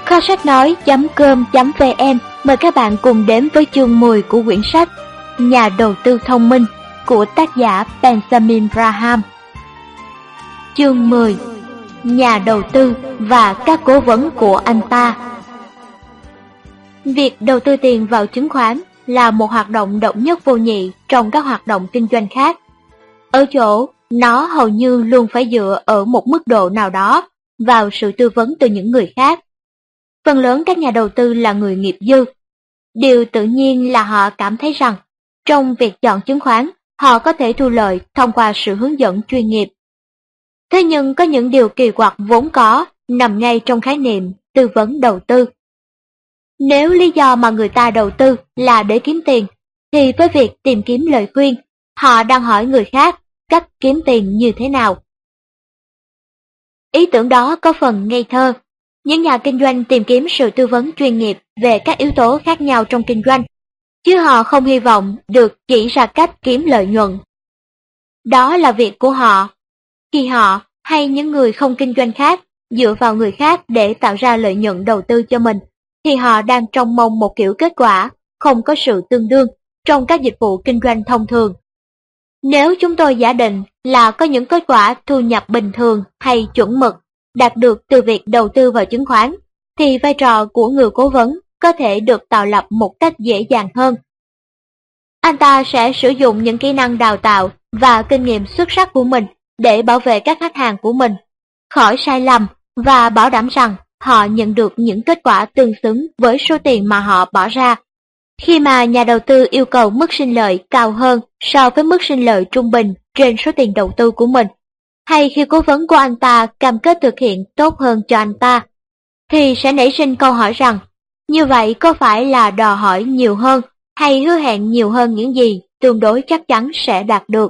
Kho sách nói.com.vn mời các bạn cùng đến với chương 10 của quyển sách Nhà đầu tư thông minh của tác giả Benjamin Graham. Chương 10. Nhà đầu tư và các cố vấn của anh ta. Việc đầu tư tiền vào chứng khoán là một hoạt động độc nhất vô nhị trong các hoạt động kinh doanh khác. Ở chỗ, nó hầu như luôn phải dựa ở một mức độ nào đó vào sự tư vấn từ những người khác. Phần lớn các nhà đầu tư là người nghiệp dư. Điều tự nhiên là họ cảm thấy rằng, trong việc chọn chứng khoán, họ có thể thu lợi thông qua sự hướng dẫn chuyên nghiệp. Thế nhưng có những điều kỳ quặc vốn có nằm ngay trong khái niệm tư vấn đầu tư. Nếu lý do mà người ta đầu tư là để kiếm tiền, thì với việc tìm kiếm lời khuyên, họ đang hỏi người khác cách kiếm tiền như thế nào. Ý tưởng đó có phần ngây thơ. Những nhà kinh doanh tìm kiếm sự tư vấn chuyên nghiệp về các yếu tố khác nhau trong kinh doanh, chứ họ không hy vọng được chỉ ra cách kiếm lợi nhuận. Đó là việc của họ. Khi họ hay những người không kinh doanh khác dựa vào người khác để tạo ra lợi nhuận đầu tư cho mình, thì họ đang trông mong một kiểu kết quả không có sự tương đương trong các dịch vụ kinh doanh thông thường. Nếu chúng tôi giả định là có những kết quả thu nhập bình thường hay chuẩn mực đạt được từ việc đầu tư vào chứng khoán, thì vai trò của người cố vấn có thể được tạo lập một cách dễ dàng hơn. Anh ta sẽ sử dụng những kỹ năng đào tạo và kinh nghiệm xuất sắc của mình để bảo vệ các khách hàng của mình khỏi sai lầm và bảo đảm rằng họ nhận được những kết quả tương xứng với số tiền mà họ bỏ ra. Khi mà nhà đầu tư yêu cầu mức sinh lợi cao hơn so với mức sinh lợi trung bình trên số tiền đầu tư của mình, hay khi cố vấn của anh ta cam kết thực hiện tốt hơn cho anh ta, thì sẽ nảy sinh câu hỏi rằng, như vậy có phải là đòi hỏi nhiều hơn hay hứa hẹn nhiều hơn những gì tương đối chắc chắn sẽ đạt được.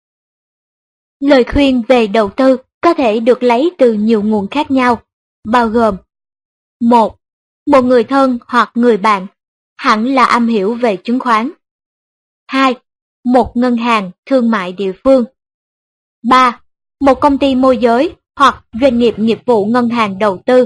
Lời khuyên về đầu tư có thể được lấy từ nhiều nguồn khác nhau, bao gồm: 1. Một người thân hoặc người bạn, hẳn là am hiểu về chứng khoán. 2. Một ngân hàng thương mại địa phương. 3. Một công ty môi giới hoặc doanh nghiệp nghiệp vụ ngân hàng đầu tư.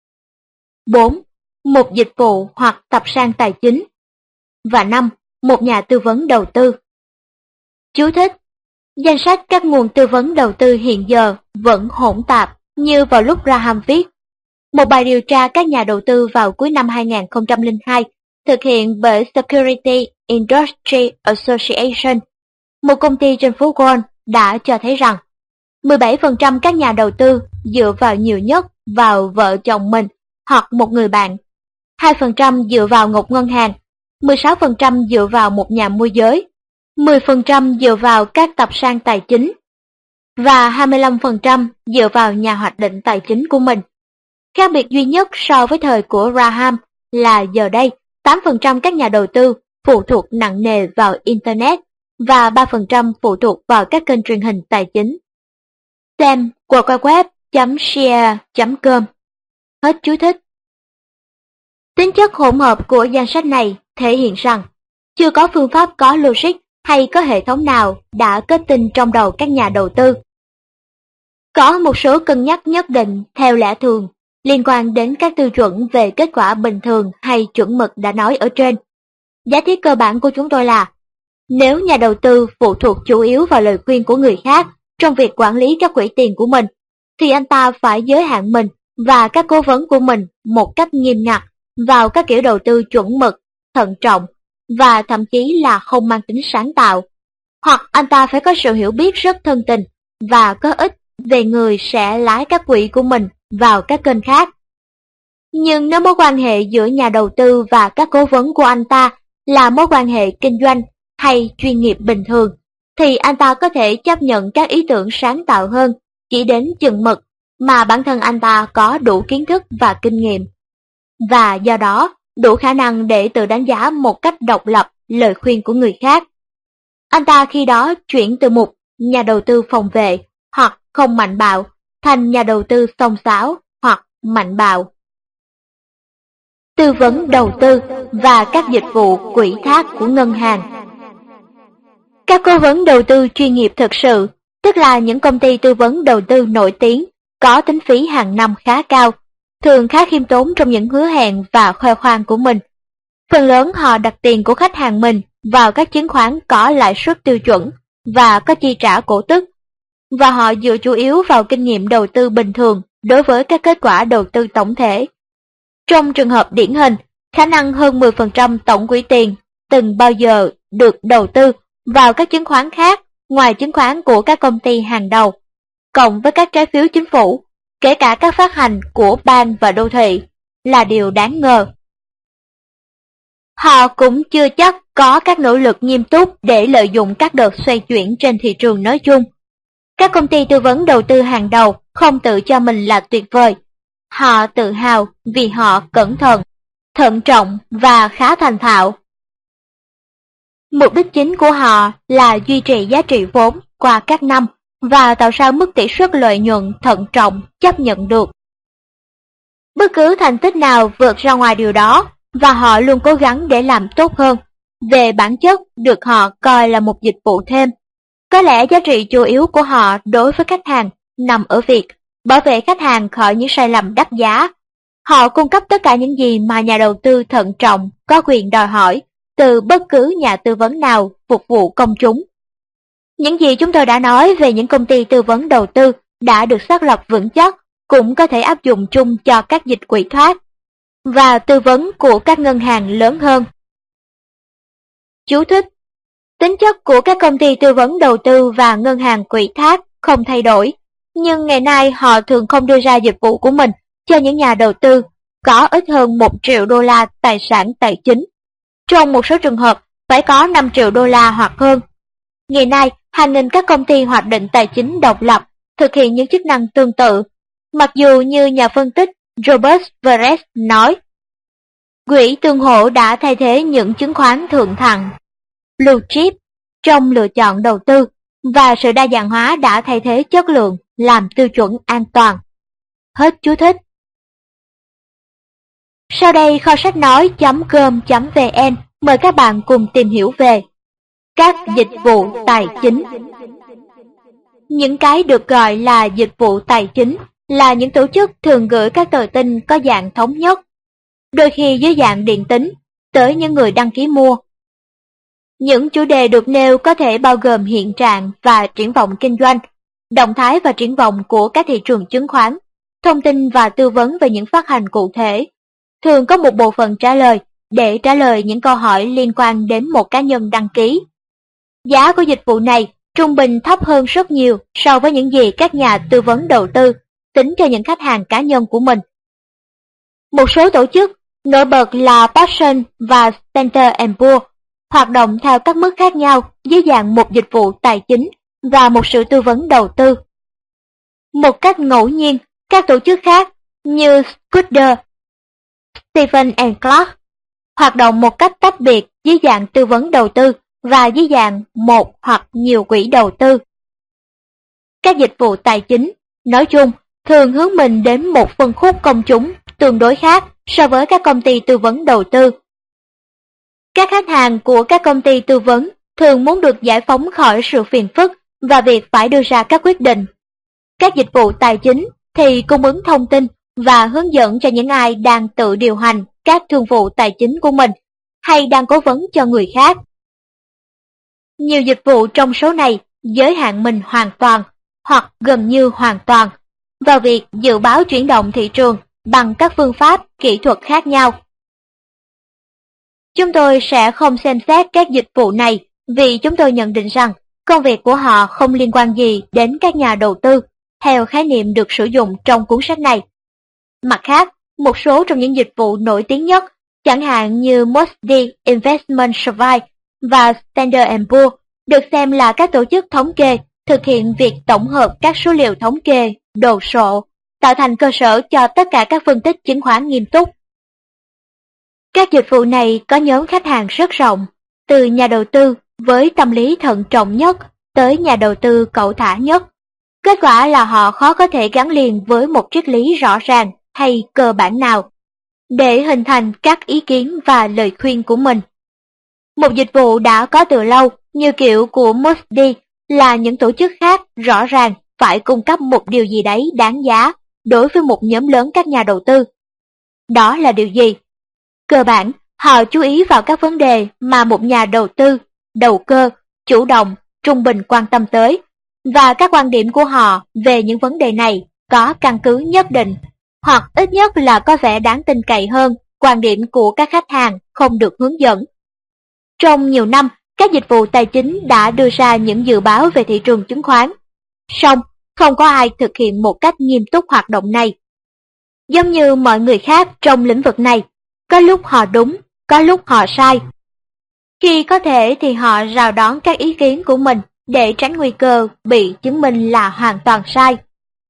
4. Một dịch vụ hoặc tập san tài chính. Và 5. Một nhà tư vấn đầu tư. Chú thích: danh sách các nguồn tư vấn đầu tư hiện giờ vẫn hỗn tạp như vào lúc Graham viết. Một bài điều tra các nhà đầu tư vào cuối năm 2002 thực hiện bởi Security Industry Association, một công ty trên phố Wall, đã cho thấy rằng 17% các nhà đầu tư dựa vào nhiều nhất vào vợ chồng mình hoặc một người bạn, 2% dựa vào một ngân hàng, 16% dựa vào một nhà môi giới, 10% dựa vào các tập san tài chính, và 25% dựa vào nhà hoạch định tài chính của mình. Khác biệt duy nhất so với thời của Graham là giờ đây 8% các nhà đầu tư phụ thuộc nặng nề vào Internet và 3% phụ thuộc vào các kênh truyền hình tài chính. Xem www.share.com. Hết chú thích. Tính chất hỗn hợp của danh sách này thể hiện rằng chưa có phương pháp có logic hay có hệ thống nào đã kết tinh trong đầu các nhà đầu tư. Có một số cân nhắc nhất định theo lẽ thường liên quan đến các tiêu chuẩn về kết quả bình thường hay chuẩn mực đã nói ở trên. Giả thiết cơ bản của chúng tôi là, nếu nhà đầu tư phụ thuộc chủ yếu vào lời khuyên của người khác trong việc quản lý các quỹ tiền của mình, thì anh ta phải giới hạn mình và các cố vấn của mình một cách nghiêm ngặt vào các kiểu đầu tư chuẩn mực, thận trọng và thậm chí là không mang tính sáng tạo. Hoặc anh ta phải có sự hiểu biết rất thân tình và có ích về người sẽ lái các quỹ của mình vào các kênh khác. Nhưng nếu mối quan hệ giữa nhà đầu tư và các cố vấn của anh ta là mối quan hệ kinh doanh hay chuyên nghiệp bình thường, thì anh ta có thể chấp nhận các ý tưởng sáng tạo hơn chỉ đến chừng mực mà bản thân anh ta có đủ kiến thức và kinh nghiệm, và do đó đủ khả năng để tự đánh giá một cách độc lập lời khuyên của người khác. Anh ta khi đó chuyển từ một nhà đầu tư phòng vệ hoặc không mạnh bạo thành nhà đầu tư xông xáo hoặc mạnh bạo. Tư vấn đầu tư và các dịch vụ quỹ thác của ngân hàng. Các cố vấn đầu tư chuyên nghiệp thực sự, tức là những công ty tư vấn đầu tư nổi tiếng, có tính phí hàng năm khá cao, thường khá khiêm tốn trong những hứa hẹn và khoe khoang của mình. Phần lớn họ đặt tiền của khách hàng mình vào các chứng khoán có lãi suất tiêu chuẩn và có chi trả cổ tức, và họ dựa chủ yếu vào kinh nghiệm đầu tư bình thường đối với các kết quả đầu tư tổng thể. Trong trường hợp điển hình, khả năng hơn 10% tổng quỹ tiền từng bao giờ được đầu tư vào các chứng khoán khác ngoài chứng khoán của các công ty hàng đầu, cộng với các trái phiếu chính phủ, kể cả các phát hành của bang và đô thị, là điều đáng ngờ. Họ cũng chưa chắc có các nỗ lực nghiêm túc để lợi dụng các đợt xoay chuyển trên thị trường nói chung. Các công ty tư vấn đầu tư hàng đầu không tự cho mình là tuyệt vời. Họ tự hào vì họ cẩn thận, thận trọng và khá thành thạo. Mục đích chính của họ là duy trì giá trị vốn qua các năm và tạo ra mức tỷ suất lợi nhuận thận trọng chấp nhận được. Bất cứ thành tích nào vượt ra ngoài điều đó, và họ luôn cố gắng để làm tốt hơn. Về bản chất, được họ coi là một dịch vụ thêm. Có lẽ giá trị chủ yếu của họ đối với khách hàng nằm ở việc bảo vệ khách hàng khỏi những sai lầm đắt giá. Họ cung cấp tất cả những gì mà nhà đầu tư thận trọng có quyền đòi hỏi từ bất cứ nhà tư vấn nào phục vụ công chúng. Những gì chúng tôi đã nói về những công ty tư vấn đầu tư đã được xác lập vững chắc cũng có thể áp dụng chung cho các dịch quỹ thoát và tư vấn của các ngân hàng lớn hơn. Chú thích: tính chất của các công ty tư vấn đầu tư và ngân hàng quỹ thác không thay đổi, nhưng ngày nay họ thường không đưa ra dịch vụ của mình cho những nhà đầu tư có ít hơn 1 triệu đô la tài sản tài chính. Trong một số trường hợp, phải có 5 triệu đô la hoặc hơn. Ngày nay, hàng nghìn các công ty hoạch định tài chính độc lập thực hiện những chức năng tương tự, mặc dù như nhà phân tích Robert Veress nói, quỹ tương hỗ đã thay thế những chứng khoán thượng thặng blue chip trong lựa chọn đầu tư, và sự đa dạng hóa đã thay thế chất lượng làm tiêu chuẩn an toàn. Hết chú thích. Sau đây kho sách nói.com.vn mời các bạn cùng tìm hiểu về các dịch vụ tài chính. Những cái được gọi là dịch vụ tài chính là những tổ chức thường gửi các tờ tin có dạng thống nhất, đôi khi dưới dạng điện tín, tới những người đăng ký mua. Những chủ đề được nêu có thể bao gồm hiện trạng và triển vọng kinh doanh, động thái và triển vọng của các thị trường chứng khoán, thông tin và tư vấn về những phát hành cụ thể. Thường có một bộ phận trả lời để trả lời những câu hỏi liên quan đến một cá nhân đăng ký. Giá của dịch vụ này trung bình thấp hơn rất nhiều so với những gì các nhà tư vấn đầu tư tính cho những khách hàng cá nhân của mình. Một số tổ chức nổi bật là Paulson và Standard & Poor's hoạt động theo các mức khác nhau dưới dạng một dịch vụ tài chính và một sự tư vấn đầu tư. Một cách ngẫu nhiên, các tổ chức khác như Scudder, Stephen & Clark hoạt động một cách tách biệt dưới dạng tư vấn đầu tư và dưới dạng một hoặc nhiều quỹ đầu tư. Các dịch vụ tài chính, nói chung, thường hướng mình đến một phân khúc công chúng tương đối khác so với các công ty tư vấn đầu tư. Các khách hàng của các công ty tư vấn thường muốn được giải phóng khỏi sự phiền phức và việc phải đưa ra các quyết định. Các dịch vụ tài chính thì cung ứng thông tin và hướng dẫn cho những ai đang tự điều hành các thương vụ tài chính của mình hay đang cố vấn cho người khác. Nhiều dịch vụ trong số này giới hạn mình hoàn toàn hoặc gần như hoàn toàn vào việc dự báo chuyển động thị trường bằng các phương pháp kỹ thuật khác nhau. Chúng tôi sẽ không xem xét các dịch vụ này vì chúng tôi nhận định rằng công việc của họ không liên quan gì đến các nhà đầu tư theo khái niệm được sử dụng trong cuốn sách này. Mặt khác, một số trong những dịch vụ nổi tiếng nhất, chẳng hạn như Moody Investment Survey và Standard & Poor's, được xem là các tổ chức thống kê thực hiện việc tổng hợp các số liệu thống kê, đồ sộ, tạo thành cơ sở cho tất cả các phân tích chứng khoán nghiêm túc. Các dịch vụ này có nhóm khách hàng rất rộng, từ nhà đầu tư với tâm lý thận trọng nhất tới nhà đầu tư cẩu thả nhất. Kết quả là họ khó có thể gắn liền với một triết lý rõ ràng hay cơ bản nào để hình thành các ý kiến và lời khuyên của mình. Một dịch vụ đã có từ lâu như kiểu của Moody là những tổ chức khác rõ ràng phải cung cấp một điều gì đấy đáng giá đối với một nhóm lớn các nhà đầu tư. Đó là điều gì? Cơ bản, họ chú ý vào các vấn đề mà một nhà đầu tư, đầu cơ, chủ động, trung bình quan tâm tới, và các quan điểm của họ về những vấn đề này có căn cứ nhất định, hoặc ít nhất là có vẻ đáng tin cậy hơn quan điểm của các khách hàng không được hướng dẫn. Trong nhiều năm, các dịch vụ tài chính đã đưa ra những dự báo về thị trường chứng khoán. Song, không có ai thực hiện một cách nghiêm túc hoạt động này. Giống như mọi người khác trong lĩnh vực này, có lúc họ đúng, có lúc họ sai. Khi có thể thì họ rào đón các ý kiến của mình để tránh nguy cơ bị chứng minh là hoàn toàn sai.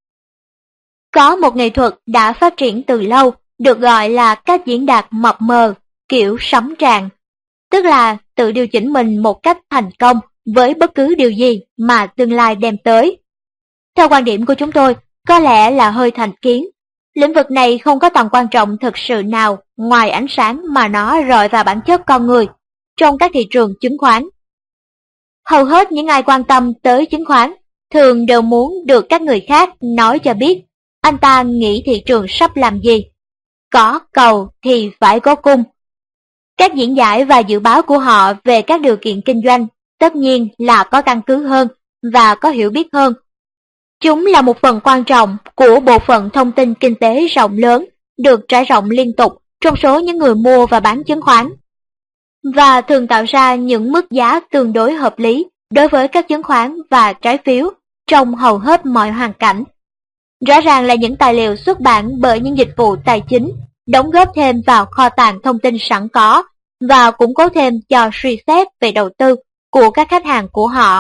Có một nghệ thuật đã phát triển từ lâu, được gọi là cách diễn đạt mập mờ, kiểu sấm trạng, tức là tự điều chỉnh mình một cách thành công với bất cứ điều gì mà tương lai đem tới. Theo quan điểm của chúng tôi, có lẽ là hơi thành kiến. Lĩnh vực này không có tầm quan trọng thực sự nào ngoài ánh sáng mà nó rọi vào bản chất con người trong các thị trường chứng khoán. Hầu hết những ai quan tâm tới chứng khoán thường đều muốn được các người khác nói cho biết anh ta nghĩ thị trường sắp làm gì. Có cầu thì phải có cung. Các diễn giải và dự báo của họ về các điều kiện kinh doanh tất nhiên là có căn cứ hơn và có hiểu biết hơn. Chúng là một phần quan trọng của bộ phận thông tin kinh tế rộng lớn được trải rộng liên tục trong số những người mua và bán chứng khoán, và thường tạo ra những mức giá tương đối hợp lý đối với các chứng khoán và trái phiếu trong hầu hết mọi hoàn cảnh. Rõ ràng là những tài liệu xuất bản bởi những dịch vụ tài chính đóng góp thêm vào kho tàng thông tin sẵn có và củng cố thêm cho suy xét về đầu tư của các khách hàng của họ.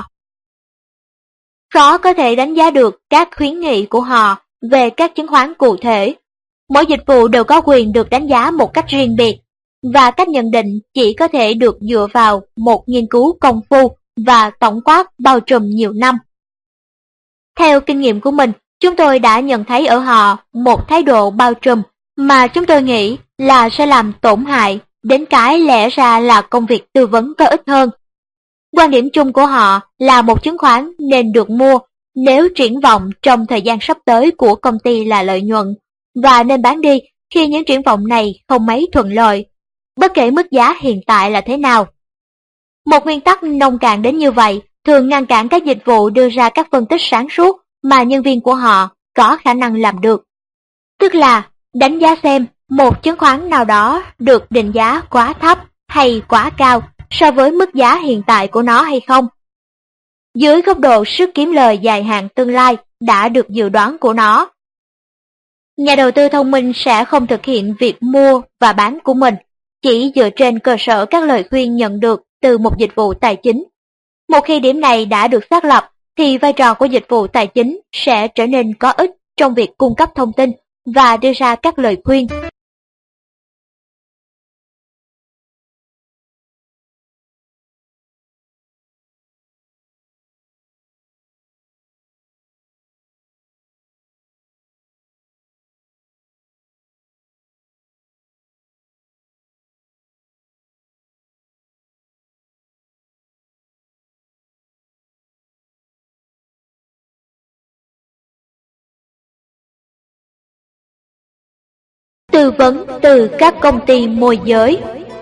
Khó có thể đánh giá được các khuyến nghị của họ về các chứng khoán cụ thể. Mỗi dịch vụ đều có quyền được đánh giá một cách riêng biệt, và cách nhận định chỉ có thể được dựa vào một nghiên cứu công phu và tổng quát bao trùm nhiều năm. Theo kinh nghiệm của mình, chúng tôi đã nhận thấy ở họ một thái độ bao trùm mà chúng tôi nghĩ là sẽ làm tổn hại đến cái lẽ ra là công việc tư vấn có ích hơn. Quan điểm chung của họ là một chứng khoán nên được mua nếu triển vọng trong thời gian sắp tới của công ty là lợi nhuận, và nên bán đi khi những triển vọng này không mấy thuận lợi, bất kể mức giá hiện tại là thế nào. Một nguyên tắc nông cạn đến như vậy thường ngăn cản các dịch vụ đưa ra các phân tích sáng suốt mà nhân viên của họ có khả năng làm được. Tức là đánh giá xem một chứng khoán nào đó được định giá quá thấp hay quá cao so với mức giá hiện tại của nó hay không. Dưới góc độ sức kiếm lời dài hạn tương lai đã được dự đoán của nó. Nhà đầu tư thông minh sẽ không thực hiện việc mua và bán của mình chỉ dựa trên cơ sở các lời khuyên nhận được từ một dịch vụ tài chính. Một khi điểm này đã được xác lập, thì vai trò của dịch vụ tài chính sẽ trở nên có ích trong việc cung cấp thông tin và đưa ra các lời khuyên. Tư vấn từ các công ty môi giới.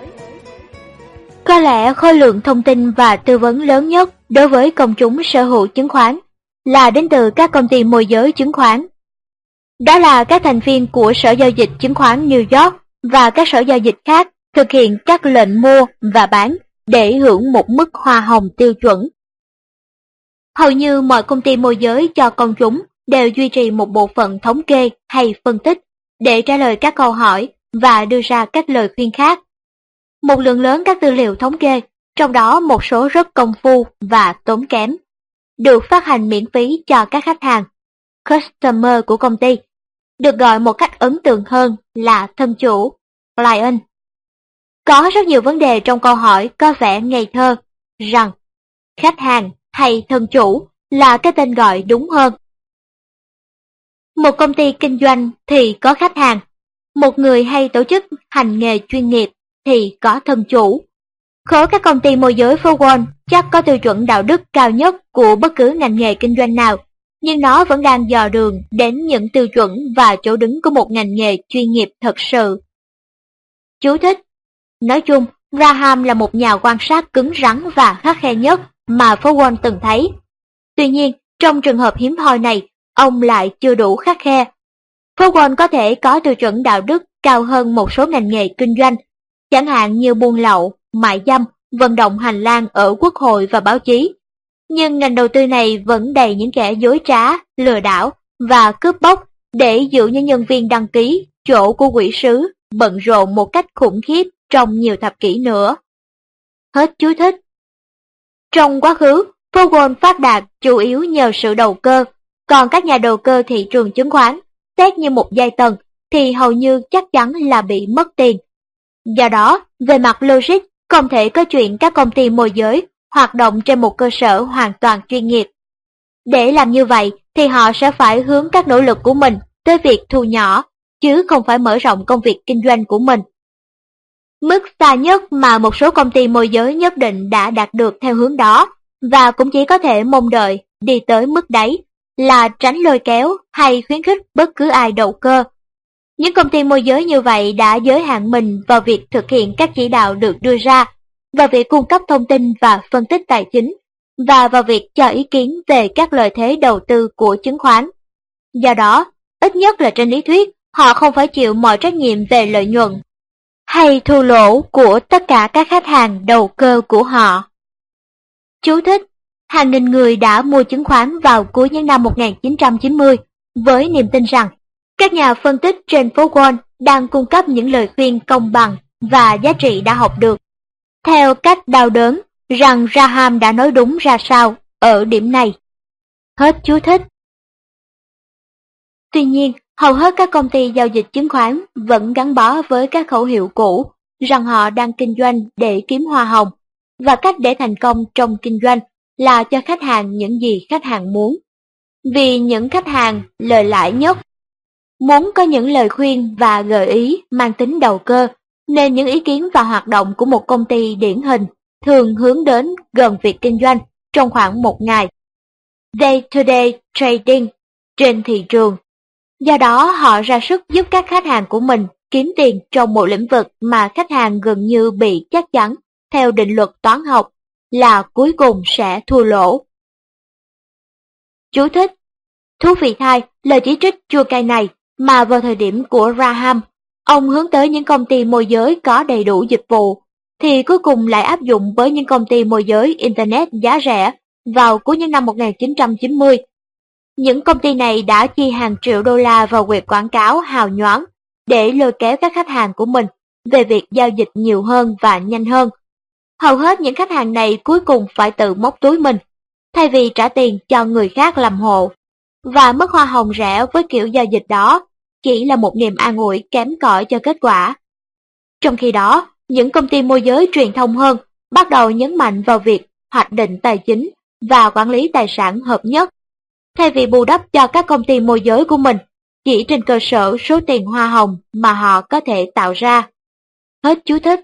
Có lẽ khối lượng thông tin và tư vấn lớn nhất đối với công chúng sở hữu chứng khoán là đến từ các công ty môi giới chứng khoán. Đó là các thành viên của Sở Giao dịch Chứng khoán New York và các sở giao dịch khác thực hiện các lệnh mua và bán để hưởng một mức hoa hồng tiêu chuẩn. Hầu như mọi công ty môi giới cho công chúng đều duy trì một bộ phận thống kê hay phân tích để trả lời các câu hỏi và đưa ra các lời khuyên khác. Một lượng lớn các tư liệu thống kê, trong đó một số rất công phu và tốn kém, được phát hành miễn phí cho các khách hàng, customer của công ty, được gọi một cách ấn tượng hơn là thân chủ, client. Có rất nhiều vấn đề trong câu hỏi có vẻ ngây thơ, rằng khách hàng hay thân chủ là cái tên gọi đúng hơn. Một công ty kinh doanh thì có khách hàng, một người hay tổ chức hành nghề chuyên nghiệp thì có thân chủ. Khối các công ty môi giới phố Wall chắc có tiêu chuẩn đạo đức cao nhất của bất cứ ngành nghề kinh doanh nào, nhưng nó vẫn đang dò đường đến những tiêu chuẩn và chỗ đứng của một ngành nghề chuyên nghiệp thật sự. Chú thích: nói chung, Graham là một nhà quan sát cứng rắn và khắt khe nhất mà phố Wall từng thấy. Tuy nhiên, trong trường hợp hiếm hoi này, ông lại chưa đủ khắt khe. Phố Wall có thể có tiêu chuẩn đạo đức cao hơn một số ngành nghề kinh doanh, chẳng hạn như buôn lậu, mại dâm, vận động hành lang ở quốc hội và báo chí. Nhưng ngành đầu tư này vẫn đầy những kẻ dối trá, lừa đảo và cướp bóc để giữ những nhân viên đăng ký chỗ của quỹ sứ bận rộn một cách khủng khiếp trong nhiều thập kỷ nữa. Hết chú thích. Trong quá khứ, phố Wall phát đạt chủ yếu nhờ sự đầu cơ, còn các nhà đầu cơ thị trường chứng khoán, xét như một giai tầng, thì hầu như chắc chắn là bị mất tiền. Do đó, về mặt logic, không thể có chuyện các công ty môi giới hoạt động trên một cơ sở hoàn toàn chuyên nghiệp. Để làm như vậy thì họ sẽ phải hướng các nỗ lực của mình tới việc thu nhỏ, chứ không phải mở rộng công việc kinh doanh của mình. Mức xa nhất mà một số công ty môi giới nhất định đã đạt được theo hướng đó, và cũng chỉ có thể mong đợi đi tới mức đấy, là tránh lôi kéo hay khuyến khích bất cứ ai đầu cơ. Những công ty môi giới như vậy đã giới hạn mình vào việc thực hiện các chỉ đạo được đưa ra, vào việc cung cấp thông tin và phân tích tài chính, và vào việc cho ý kiến về các lợi thế đầu tư của chứng khoán. Do đó, ít nhất là trên lý thuyết, họ không phải chịu mọi trách nhiệm về lợi nhuận hay thua lỗ của tất cả các khách hàng đầu cơ của họ. Chú thích: hàng nghìn người đã mua chứng khoán vào cuối những năm 1990 với niềm tin rằng các nhà phân tích trên phố Wall đang cung cấp những lời khuyên công bằng và giá trị đã học được, theo cách đau đớn rằng Graham đã nói đúng ra sao ở điểm này. Hết chú thích. Tuy nhiên, hầu hết các công ty giao dịch chứng khoán vẫn gắn bó với các khẩu hiệu cũ rằng họ đang kinh doanh để kiếm hoa hồng, và cách để thành công trong kinh doanh là cho khách hàng những gì khách hàng muốn. Vì những khách hàng lời lãi nhất muốn có những lời khuyên và gợi ý mang tính đầu cơ, nên những ý kiến và hoạt động của một công ty điển hình thường hướng đến gần việc kinh doanh trong khoảng một ngày, day-to-day trading trên thị trường. Do đó họ ra sức giúp các khách hàng của mình kiếm tiền trong một lĩnh vực mà khách hàng gần như bị chắc chắn theo định luật toán học là cuối cùng sẽ thua lỗ. Chú thích: thú vị thay, lời chỉ trích chua cay này mà vào thời điểm của Graham, ông hướng tới những công ty môi giới có đầy đủ dịch vụ, thì cuối cùng lại áp dụng với những công ty môi giới Internet giá rẻ vào cuối những năm 1990. Những công ty này đã chi hàng triệu đô la vào quảng quảng cáo hào nhoáng để lôi kéo các khách hàng của mình về việc giao dịch nhiều hơn và nhanh hơn. Hầu hết những khách hàng này cuối cùng phải tự móc túi mình, thay vì trả tiền cho người khác làm hộ. Và mức hoa hồng rẻ với kiểu giao dịch đó chỉ là một niềm an ủi kém cỏi cho kết quả. Trong khi đó, những công ty môi giới truyền thông hơn bắt đầu nhấn mạnh vào việc hoạch định tài chính và quản lý tài sản hợp nhất, thay vì bù đắp cho các công ty môi giới của mình chỉ trên cơ sở số tiền hoa hồng mà họ có thể tạo ra. Hết chú thích.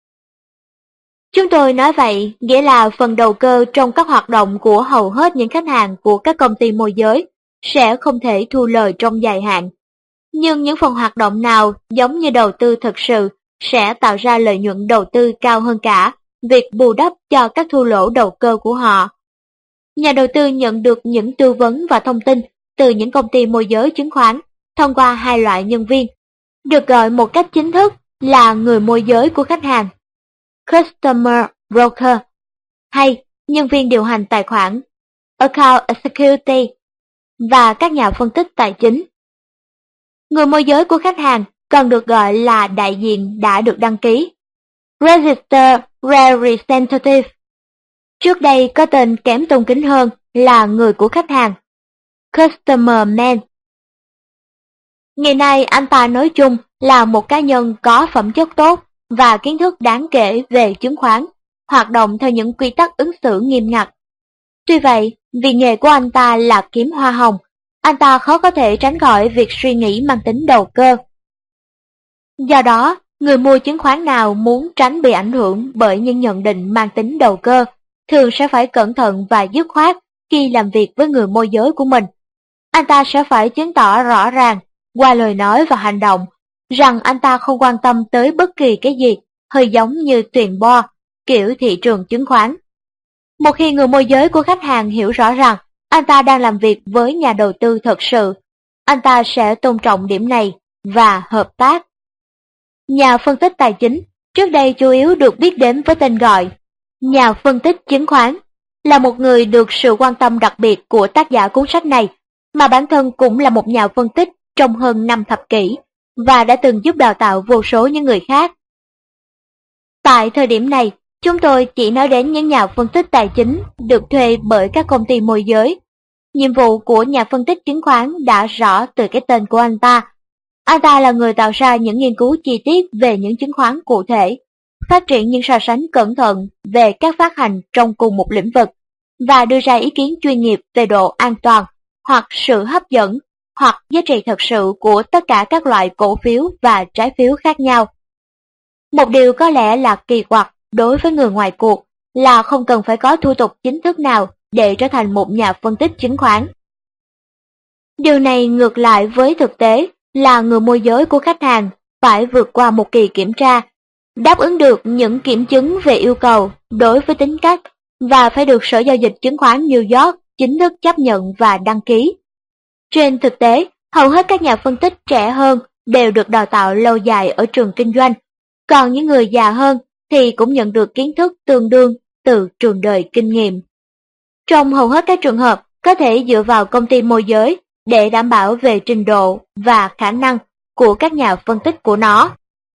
Chúng tôi nói vậy nghĩa là phần đầu cơ trong các hoạt động của hầu hết những khách hàng của các công ty môi giới sẽ không thể thu lời trong dài hạn. Nhưng những phần hoạt động nào giống như đầu tư thực sự sẽ tạo ra lợi nhuận đầu tư cao hơn cả việc bù đắp cho các thua lỗ đầu cơ của họ. Nhà đầu tư nhận được những tư vấn và thông tin từ những công ty môi giới chứng khoán thông qua hai loại nhân viên, được gọi một cách chính thức là người môi giới của khách hàng, Customer Broker, hay nhân viên điều hành tài khoản, Account Executive, và các nhà phân tích tài chính. Người môi giới của khách hàng còn được gọi là đại diện đã được đăng ký, Registered Representative. Trước đây có tên kém tôn kính hơn là người của khách hàng, Customer Man. Ngày nay anh ta nói chung là một cá nhân có phẩm chất tốt và kiến thức đáng kể về chứng khoán, hoạt động theo những quy tắc ứng xử nghiêm ngặt. Tuy vậy, vì nghề của anh ta là kiếm hoa hồng, anh ta khó có thể tránh khỏi việc suy nghĩ mang tính đầu cơ. Do đó, người mua chứng khoán nào muốn tránh bị ảnh hưởng bởi những nhận định mang tính đầu cơ, thường sẽ phải cẩn thận và dứt khoát khi làm việc với người môi giới của mình, anh ta sẽ phải chứng tỏ rõ ràng qua lời nói và hành động rằng anh ta không quan tâm tới bất kỳ cái gì, hơi giống như tuyền bo, kiểu thị trường chứng khoán. Một khi người môi giới của khách hàng hiểu rõ rằng anh ta đang làm việc với nhà đầu tư thật sự, anh ta sẽ tôn trọng điểm này và hợp tác. Nhà phân tích tài chính trước đây chủ yếu được biết đến với tên gọi nhà phân tích chứng khoán, là một người được sự quan tâm đặc biệt của tác giả cuốn sách này, mà bản thân cũng là một nhà phân tích trong hơn 5 thập kỷ và đã từng giúp đào tạo vô số những người khác. Tại thời điểm này, chúng tôi chỉ nói đến những nhà phân tích tài chính được thuê bởi các công ty môi giới. Nhiệm vụ của nhà phân tích chứng khoán đã rõ từ cái tên của anh ta. Anh ta là người tạo ra những nghiên cứu chi tiết về những chứng khoán cụ thể, phát triển những so sánh cẩn thận về các phát hành trong cùng một lĩnh vực, và đưa ra ý kiến chuyên nghiệp về độ an toàn, hoặc sự hấp dẫn, hoặc giá trị thật sự của tất cả các loại cổ phiếu và trái phiếu khác nhau. Một điều có lẽ là kỳ quặc đối với người ngoài cuộc là không cần phải có thủ tục chính thức nào để trở thành một nhà phân tích chứng khoán. Điều này ngược lại với thực tế là người môi giới của khách hàng phải vượt qua một kỳ kiểm tra, đáp ứng được những kiểm chứng về yêu cầu đối với tính cách và phải được Sở Giao dịch Chứng khoán New York chính thức chấp nhận và đăng ký. Trên thực tế, hầu hết các nhà phân tích trẻ hơn đều được đào tạo lâu dài ở trường kinh doanh, còn những người già hơn thì cũng nhận được kiến thức tương đương từ trường đời kinh nghiệm. Trong hầu hết các trường hợp, có thể dựa vào công ty môi giới để đảm bảo về trình độ và khả năng của các nhà phân tích của nó.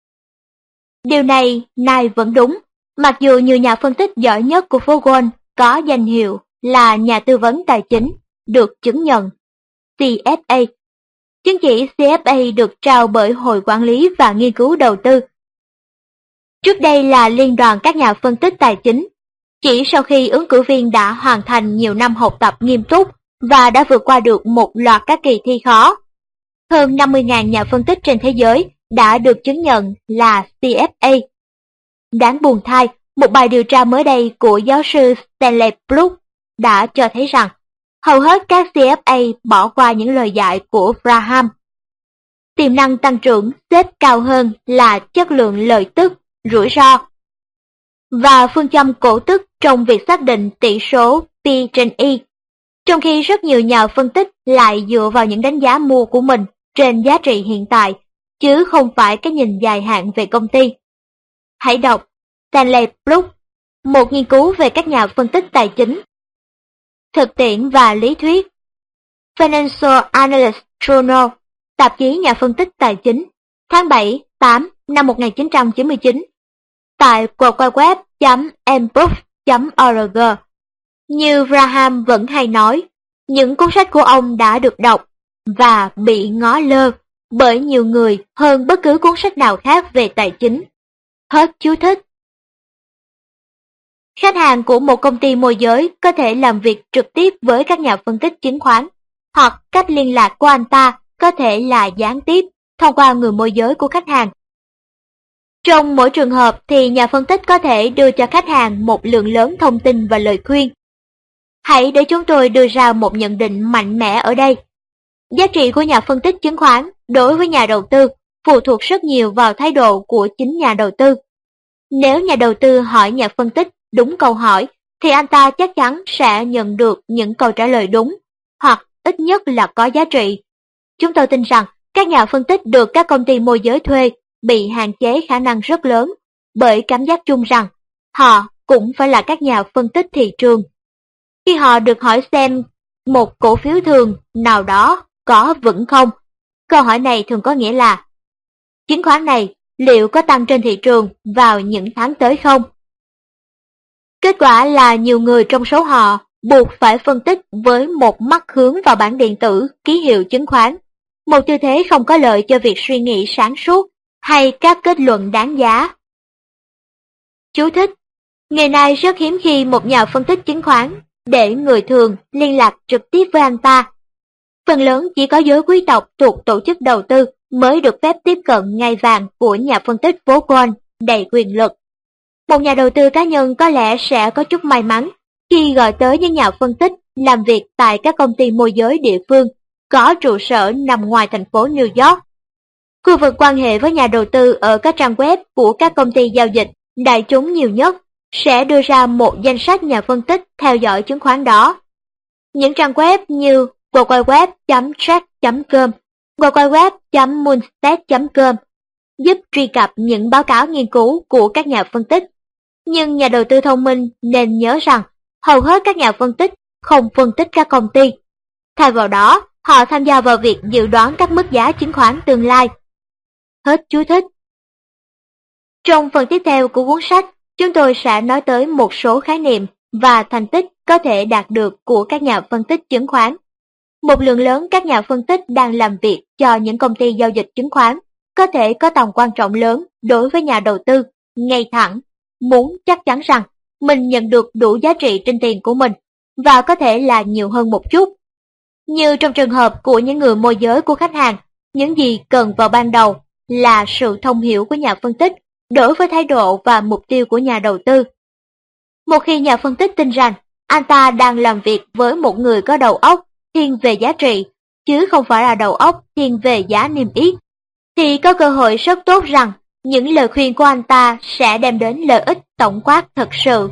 Điều này nay vẫn đúng, mặc dù nhiều nhà phân tích giỏi nhất của phố Wall có danh hiệu là nhà tư vấn tài chính, được chứng nhận CFA. Chứng chỉ CFA được trao bởi Hội Quản lý và Nghiên cứu Đầu tư. Trước đây là Liên đoàn các nhà phân tích tài chính. Chỉ sau khi ứng cử viên đã hoàn thành nhiều năm học tập nghiêm túc và đã vượt qua được một loạt các kỳ thi khó, hơn 50.000 nhà phân tích trên thế giới đã được chứng nhận là CFA. Đáng buồn thay, một bài điều tra mới đây của giáo sư Stanley Brooks đã cho thấy rằng hầu hết các CFA bỏ qua những lời dạy của Graham. Tiềm năng tăng trưởng xếp cao hơn là chất lượng lợi tức, rủi ro, và phương châm cổ tức trong việc xác định tỷ số P/E, trong khi rất nhiều nhà phân tích lại dựa vào những đánh giá mua của mình trên giá trị hiện tại, chứ không phải cái nhìn dài hạn về công ty. Hãy đọc Stanley Brooks, một nghiên cứu về các nhà phân tích tài chính, thực tiễn và lý thuyết. Financial Analyst Journal, tạp chí nhà phân tích tài chính, tháng 7-8 năm 1999, tại www.mproof.org. Như Graham vẫn hay nói, những cuốn sách của ông đã được đọc và bị ngó lơ bởi nhiều người hơn bất cứ cuốn sách nào khác về tài chính. Hết chú thích. Khách hàng của một công ty môi giới có thể làm việc trực tiếp với các nhà phân tích chứng khoán, hoặc cách liên lạc của anh ta có thể là gián tiếp thông qua người môi giới của khách hàng. Trong mỗi trường hợp thì nhà phân tích có thể đưa cho khách hàng một lượng lớn thông tin và lời khuyên. Hãy để chúng tôi đưa ra một nhận định mạnh mẽ ở đây. Giá trị của nhà phân tích chứng khoán đối với nhà đầu tư phụ thuộc rất nhiều vào thái độ của chính nhà đầu tư. Nếu nhà đầu tư hỏi nhà phân tích đúng câu hỏi, thì anh ta chắc chắn sẽ nhận được những câu trả lời đúng, hoặc ít nhất là có giá trị. Chúng tôi tin rằng các nhà phân tích được các công ty môi giới thuê bị hạn chế khả năng rất lớn bởi cảm giác chung rằng họ cũng phải là các nhà phân tích thị trường. Khi họ được hỏi xem một cổ phiếu thường nào đó có vững không, câu hỏi này thường có nghĩa là chứng khoán này liệu có tăng trên thị trường vào những tháng tới không? Kết quả là nhiều người trong số họ buộc phải phân tích với một mắt hướng vào bảng điện tử ký hiệu chứng khoán, một tư thế không có lợi cho việc suy nghĩ sáng suốt hay các kết luận đáng giá. Chú thích: ngày nay rất hiếm khi một nhà phân tích chứng khoán để người thường liên lạc trực tiếp với anh ta. Phần lớn chỉ có giới quý tộc thuộc tổ chức đầu tư mới được phép tiếp cận ngai vàng của nhà phân tích phố Wall đầy quyền lực. Một nhà đầu tư cá nhân có lẽ sẽ có chút may mắn khi gọi tới những nhà phân tích làm việc tại các công ty môi giới địa phương, có trụ sở nằm ngoài thành phố New York. Khu vực quan hệ với nhà đầu tư ở các trang web của các công ty giao dịch đại chúng nhiều nhất sẽ đưa ra một danh sách nhà phân tích theo dõi chứng khoán đó. Những trang web như www.track.com, www.moonstat.com giúp truy cập những báo cáo nghiên cứu của các nhà phân tích. Nhưng nhà đầu tư thông minh nên nhớ rằng hầu hết các nhà phân tích không phân tích các công ty. Thay vào đó, họ tham gia vào việc dự đoán các mức giá chứng khoán tương lai. Hết chú thích. Trong phần tiếp theo của cuốn sách, chúng tôi sẽ nói tới một số khái niệm và thành tích có thể đạt được của các nhà phân tích chứng khoán. Một lượng lớn các nhà phân tích đang làm việc cho những công ty giao dịch chứng khoán có thể có tầm quan trọng lớn đối với nhà đầu tư, ngay thẳng, muốn chắc chắn rằng mình nhận được đủ giá trị trên tiền của mình, và có thể là nhiều hơn một chút. Như trong trường hợp của những người môi giới của khách hàng, những gì cần vào ban đầu là sự thông hiểu của nhà phân tích đối với thái độ và mục tiêu của nhà đầu tư. Một khi nhà phân tích tin rằng anh ta đang làm việc với một người có đầu óc thiên về giá trị, chứ không phải là đầu óc thiên về giá niêm yết, thì có cơ hội rất tốt rằng những lời khuyên của anh ta sẽ đem đến lợi ích tổng quát thật sự.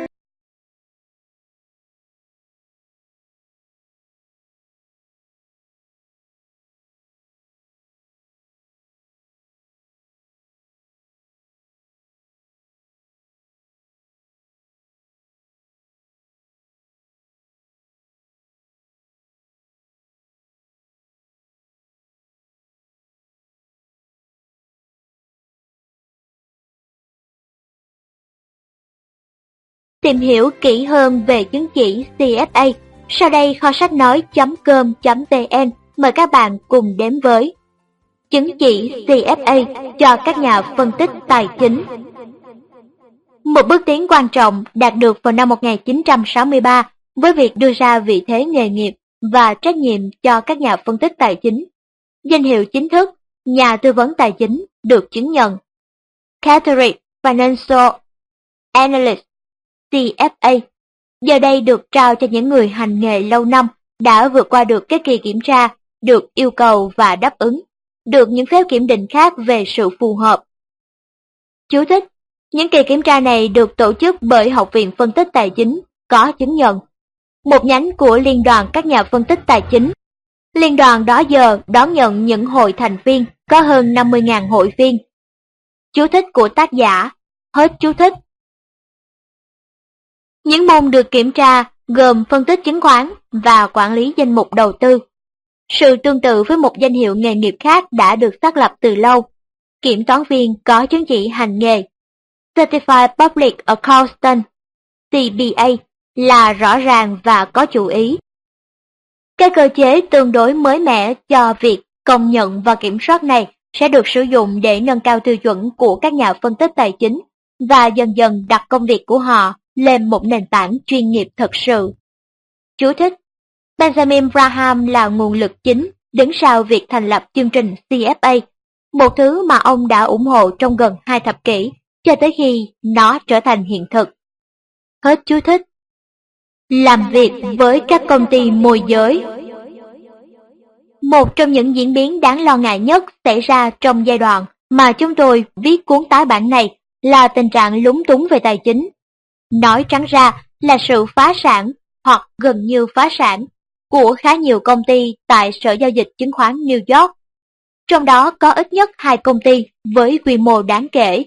Tìm hiểu kỹ hơn về chứng chỉ CFA, sau đây kho sách nói.com.vn mời các bạn cùng đến với chứng chỉ CFA cho các nhà phân tích tài chính. Một bước tiến quan trọng đạt được vào năm 1963 với việc đưa ra vị thế nghề nghiệp và trách nhiệm cho các nhà phân tích tài chính. Danh hiệu chính thức nhà tư vấn tài chính được chứng nhận Chartered Financial Analyst CFA, giờ đây được trao cho những người hành nghề lâu năm đã vượt qua được các kỳ kiểm tra, được yêu cầu và đáp ứng, được những phép kiểm định khác về sự phù hợp. Chú thích: những kỳ kiểm tra này được tổ chức bởi Học viện Phân tích Tài chính có chứng nhận, một nhánh của Liên đoàn các nhà phân tích tài chính. Liên đoàn đó giờ đón nhận những hội thành viên có hơn 50.000 hội viên. Chú thích của tác giả. Hết chú thích. Những môn được kiểm tra gồm phân tích chứng khoán và quản lý danh mục đầu tư. Sự tương tự với một danh hiệu nghề nghiệp khác đã được xác lập từ lâu. Kiểm toán viên có chứng chỉ hành nghề. Certified Public Accountant CPA là rõ ràng và có chủ ý. Các cơ chế tương đối mới mẻ cho việc công nhận và kiểm soát này sẽ được sử dụng để nâng cao tiêu chuẩn của các nhà phân tích tài chính và dần dần đặt công việc của họ lên một nền tảng chuyên nghiệp thật sự. Chú thích: Benjamin Graham là nguồn lực chính đứng sau việc thành lập chương trình CFA, một thứ mà ông đã ủng hộ trong gần 2 thập kỷ cho tới khi nó trở thành hiện thực. Hết chú thích. Làm việc với các công ty môi giới. Một trong những diễn biến đáng lo ngại nhất xảy ra trong giai đoạn mà chúng tôi viết cuốn tái bản này là tình trạng lúng túng về tài chính. Nói trắng ra là sự phá sản hoặc gần như phá sản của khá nhiều công ty tại Sở Giao dịch Chứng khoán New York. Trong đó có ít nhất 2 công ty với quy mô đáng kể.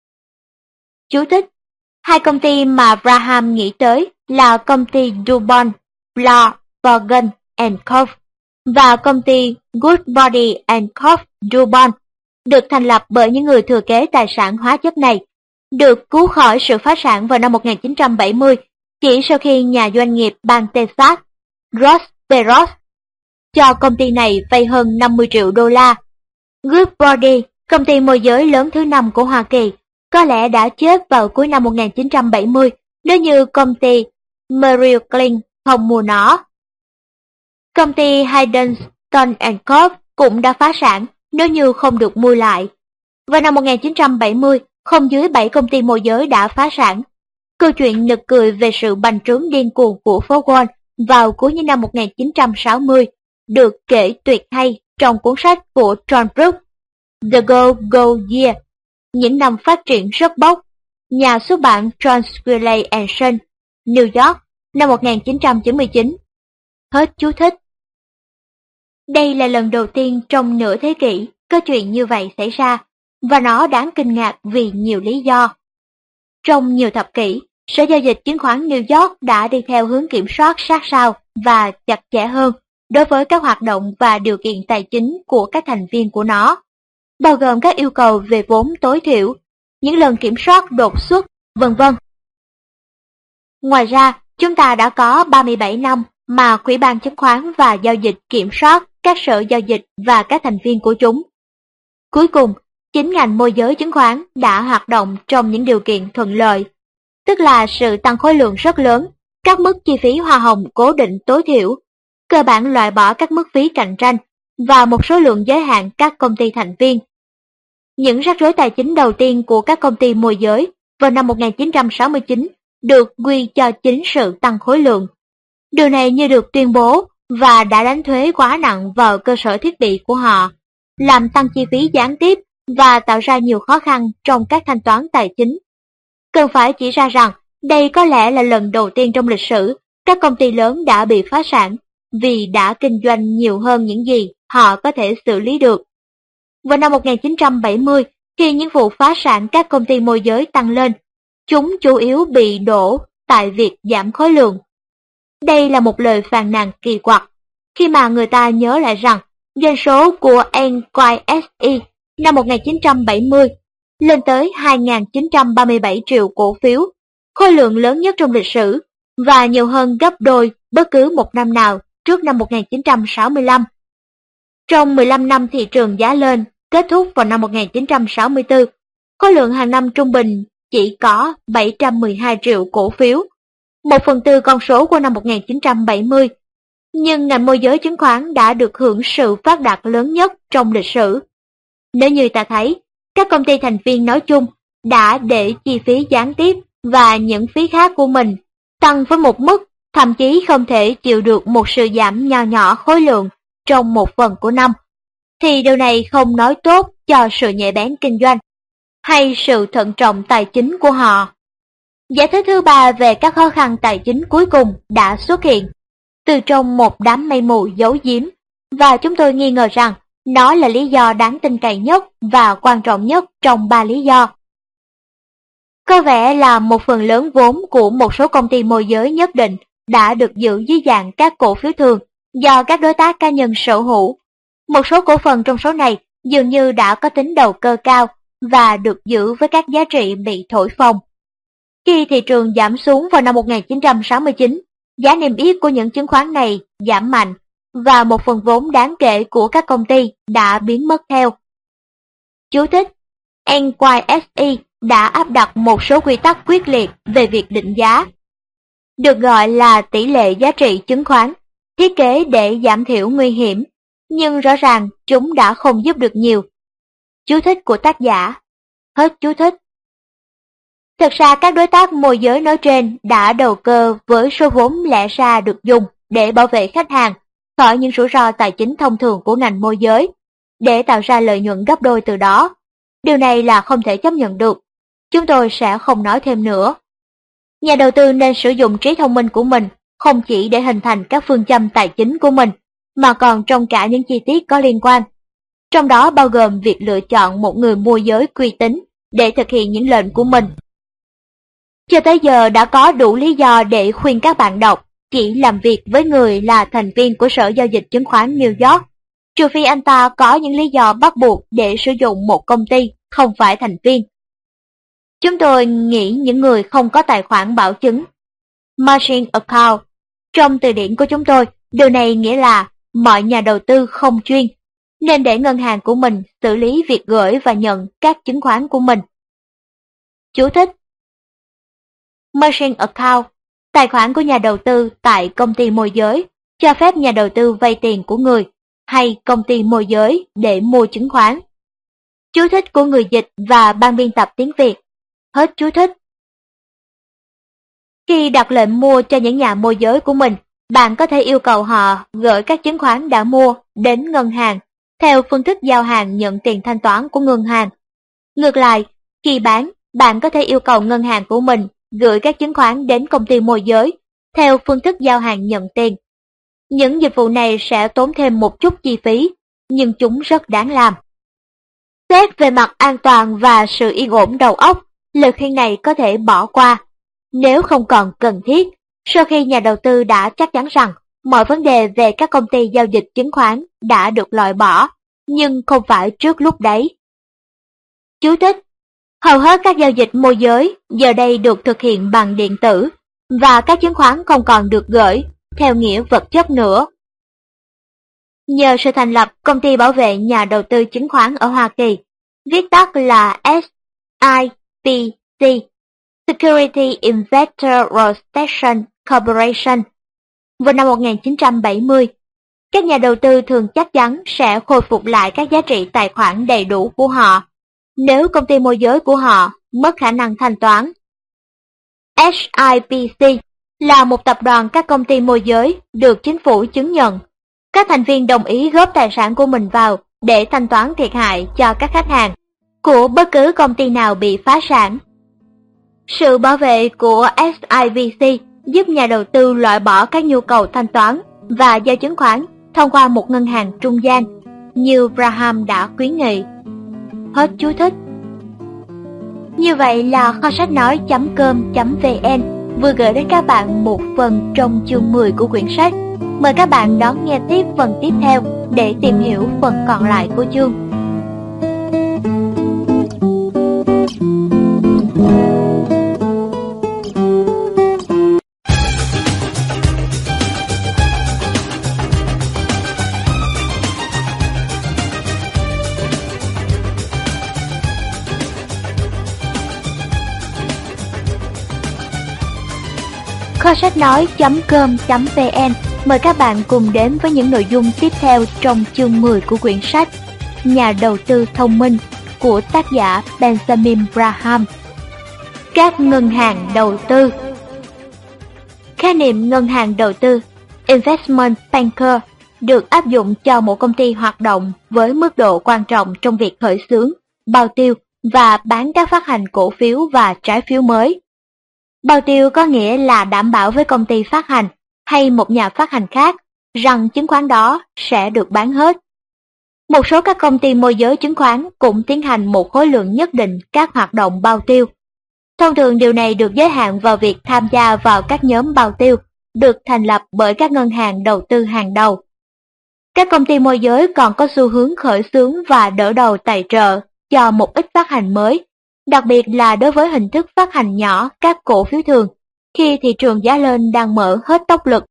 Chú thích: 2 công ty mà Graham nghĩ tới là công ty DuPont, Blau, Morgan & Co. và công ty Goodbody & Co. DuPont, được thành lập bởi những người thừa kế tài sản hóa chất này, được cứu khỏi sự phá sản vào năm 1970, chỉ sau khi nhà doanh nghiệp bang Texas, Ross Perot, cho công ty này vay hơn 50 triệu đô la. Goodbody, công ty môi giới lớn thứ 5 của Hoa Kỳ, có lẽ đã chết vào cuối năm 1970 nếu như công ty Merrill Lynch không mua nó. Công ty Hayden Stone & Co. cũng đã phá sản nếu như không được mua lại. Vào năm 1970, không dưới 7 công ty môi giới đã phá sản. Câu chuyện nực cười về sự bành trướng điên cuồng của phố Wall vào cuối những năm 1960 được kể tuyệt hay trong cuốn sách của John Brooks, The Go-Go Year, những năm phát triển rất bốc, nhà xuất bản John Squiley and Son, New York, năm 1999. Hết chú thích. Đây là lần đầu tiên trong nửa thế kỷ có chuyện như vậy xảy ra, và nó đáng kinh ngạc vì nhiều lý do. Trong nhiều thập kỷ, Sở Giao dịch Chứng khoán New York đã đi theo hướng kiểm soát sát sao và chặt chẽ hơn đối với các hoạt động và điều kiện tài chính của các thành viên của nó, bao gồm các yêu cầu về vốn tối thiểu, những lần kiểm soát đột xuất, vân vân. Ngoài ra, chúng ta đã có 37 năm mà Ủy ban Chứng khoán và Giao dịch kiểm soát các sở giao dịch và các thành viên của chúng. Cuối cùng, chính ngành môi giới chứng khoán đã hoạt động trong những điều kiện thuận lợi, tức là sự tăng khối lượng rất lớn, các mức chi phí hoa hồng cố định tối thiểu, cơ bản loại bỏ các mức phí cạnh tranh và một số lượng giới hạn các công ty thành viên. Những rắc rối tài chính đầu tiên của các công ty môi giới vào năm 1969 được quy cho chính sự tăng khối lượng. Điều này như được tuyên bố và đã đánh thuế quá nặng vào cơ sở thiết bị của họ, làm tăng chi phí gián tiếp và tạo ra nhiều khó khăn trong các thanh toán tài chính. Cần phải chỉ ra rằng đây có lẽ là lần đầu tiên trong lịch sử các công ty lớn đã bị phá sản vì đã kinh doanh nhiều hơn những gì họ có thể xử lý được. Vào năm 1970, khi những vụ phá sản các công ty môi giới tăng lên, chúng chủ yếu bị đổ tại việc giảm khối lượng. Đây là một lời phàn nàn kỳ quặc, khi mà người ta nhớ lại rằng doanh số của NYSE năm 1970 lên tới 2.937 triệu cổ phiếu, khối lượng lớn nhất trong lịch sử, và nhiều hơn gấp đôi bất cứ một năm nào trước năm 1965. Trong 15 năm thị trường giá lên, kết thúc vào năm 1964, khối lượng hàng năm trung bình chỉ có 712 triệu cổ phiếu, 1/4 con số của năm 1970. Nhưng ngành môi giới chứng khoán đã được hưởng sự phát đạt lớn nhất trong lịch sử. Nếu như ta thấy, các công ty thành viên nói chung đã để chi phí gián tiếp và những phí khác của mình tăng với một mức thậm chí không thể chịu được một sự giảm nho nhỏ khối lượng trong 1/10 của năm, thì điều này không nói tốt cho sự nhạy bén kinh doanh hay sự thận trọng tài chính của họ. Giả thuyết thứ ba về các khó khăn tài chính cuối cùng đã xuất hiện từ trong một đám mây mù giấu giếm, và chúng tôi nghi ngờ rằng nó là lý do đáng tin cậy nhất và quan trọng nhất trong 3 lý do. Có vẻ là một phần lớn vốn của một số công ty môi giới nhất định đã được giữ dưới dạng các cổ phiếu thường do các đối tác cá nhân sở hữu. Một số cổ phần trong số này dường như đã có tính đầu cơ cao và được giữ với các giá trị bị thổi phồng. Khi thị trường giảm xuống vào năm 1969, giá niêm yết của những chứng khoán này giảm mạnh và một phần vốn đáng kể của các công ty đã biến mất theo. Chú thích: NYSE đã áp đặt một số quy tắc quyết liệt về việc định giá, được gọi là tỷ lệ giá trị chứng khoán, thiết kế để giảm thiểu nguy hiểm, nhưng rõ ràng chúng đã không giúp được nhiều. Chú thích của tác giả. Hết chú thích. Thực ra các đối tác môi giới nói trên đã đầu cơ với số vốn lẽ ra được dùng để bảo vệ khách hàng khỏi những rủi ro tài chính thông thường của ngành môi giới, để tạo ra lợi nhuận gấp đôi từ đó. Điều này là không thể chấp nhận được. Chúng tôi sẽ không nói thêm nữa. Nhà đầu tư nên sử dụng trí thông minh của mình không chỉ để hình thành các phương châm tài chính của mình, mà còn trong cả những chi tiết có liên quan. Trong đó bao gồm việc lựa chọn một người môi giới uy tín để thực hiện những lệnh của mình. Cho tới giờ đã có đủ lý do để khuyên các bạn đọc chỉ làm việc với người là thành viên của Sở Giao dịch Chứng khoán New York, trừ phi anh ta có những lý do bắt buộc để sử dụng một công ty không phải thành viên. Chúng tôi nghĩ những người không có tài khoản bảo chứng margin account trong từ điển của chúng tôi, điều này nghĩa là mọi nhà đầu tư không chuyên nên để ngân hàng của mình xử lý việc gửi và nhận các chứng khoán của mình. Chú thích: Margin account, tài khoản của nhà đầu tư tại công ty môi giới, cho phép nhà đầu tư vay tiền của người hay công ty môi giới để mua chứng khoán. Chú thích của người dịch và ban biên tập tiếng Việt. Hết chú thích. Khi đặt lệnh mua cho những nhà môi giới của mình, bạn có thể yêu cầu họ gửi các chứng khoán đã mua đến ngân hàng theo phương thức giao hàng nhận tiền thanh toán của ngân hàng. Ngược lại, khi bán, bạn có thể yêu cầu ngân hàng của mình gửi các chứng khoán đến công ty môi giới theo phương thức giao hàng nhận tiền. Những dịch vụ này sẽ tốn thêm một chút chi phí, nhưng chúng rất đáng làm. Xét về mặt an toàn và sự yên ổn đầu óc, lời khuyên này có thể bỏ qua nếu không còn cần thiết, sau khi nhà đầu tư đã chắc chắn rằng mọi vấn đề về các công ty giao dịch chứng khoán đã được loại bỏ, nhưng không phải trước lúc đấy. Chú thích: hầu hết các giao dịch môi giới giờ đây được thực hiện bằng điện tử, và các chứng khoán không còn được gửi theo nghĩa vật chất nữa. Nhờ sự thành lập Công ty Bảo vệ Nhà đầu tư chứng khoán ở Hoa Kỳ, viết tắt là SIPC, Security Investor Protection Corporation, vào năm 1970, các nhà đầu tư thường chắc chắn sẽ khôi phục lại các giá trị tài khoản đầy đủ của họ nếu công ty môi giới của họ mất khả năng thanh toán. SIPC là một tập đoàn các công ty môi giới được chính phủ chứng nhận. Các thành viên đồng ý góp tài sản của mình vào để thanh toán thiệt hại cho các khách hàng của bất cứ công ty nào bị phá sản. Sự bảo vệ của SIPC giúp nhà đầu tư loại bỏ các nhu cầu thanh toán và giao chứng khoán thông qua một ngân hàng trung gian, như Graham đã khuyến nghị. Hết chú thích. Như vậy là kho sách nói.com.vn vừa gửi đến các bạn một phần trong chương 10 của quyển sách. Mời các bạn đón nghe tiếp phần tiếp theo để tìm hiểu phần còn lại của chương. Kho sách nói.com.vn mời các bạn cùng đến với những nội dung tiếp theo trong chương 10 của quyển sách Nhà đầu tư thông minh của tác giả Benjamin Graham. Các ngân hàng đầu tư. Khái niệm ngân hàng đầu tư, investment banker, được áp dụng cho một công ty hoạt động với mức độ quan trọng trong việc khởi xướng, bao tiêu và bán các phát hành cổ phiếu và trái phiếu mới. Bao tiêu có nghĩa là đảm bảo với công ty phát hành hay một nhà phát hành khác rằng chứng khoán đó sẽ được bán hết. Một số các công ty môi giới chứng khoán cũng tiến hành một khối lượng nhất định các hoạt động bao tiêu. Thông thường điều này được giới hạn vào việc tham gia vào các nhóm bao tiêu được thành lập bởi các ngân hàng đầu tư hàng đầu. Các công ty môi giới còn có xu hướng khởi xướng và đỡ đầu tài trợ cho một ít phát hành mới, đặc biệt là đối với hình thức phát hành nhỏ các cổ phiếu thường, khi thị trường giá lên đang mở hết tốc lực.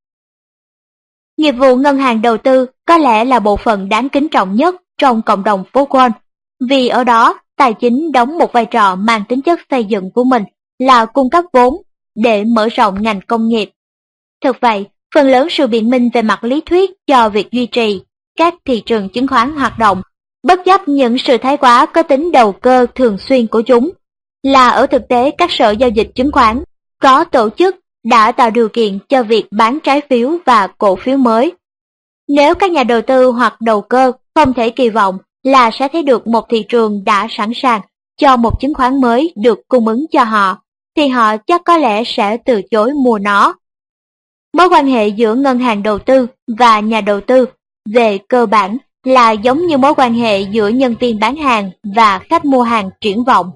Nghiệp vụ ngân hàng đầu tư có lẽ là bộ phận đáng kính trọng nhất trong cộng đồng phố Wall, vì ở đó tài chính đóng một vai trò mang tính chất xây dựng của mình là cung cấp vốn để mở rộng ngành công nghiệp. Thực vậy, phần lớn sự biện minh về mặt lý thuyết cho việc duy trì các thị trường chứng khoán hoạt động, bất chấp những sự thái quá có tính đầu cơ thường xuyên của chúng, là ở thực tế các sở giao dịch chứng khoán có tổ chức đã tạo điều kiện cho việc bán trái phiếu và cổ phiếu mới. Nếu các nhà đầu tư hoặc đầu cơ không thể kỳ vọng là sẽ thấy được một thị trường đã sẵn sàng cho một chứng khoán mới được cung ứng cho họ, thì họ chắc có lẽ sẽ từ chối mua nó. Mối quan hệ giữa ngân hàng đầu tư và nhà đầu tư về cơ bản là giống như mối quan hệ giữa nhân viên bán hàng và khách mua hàng triển vọng.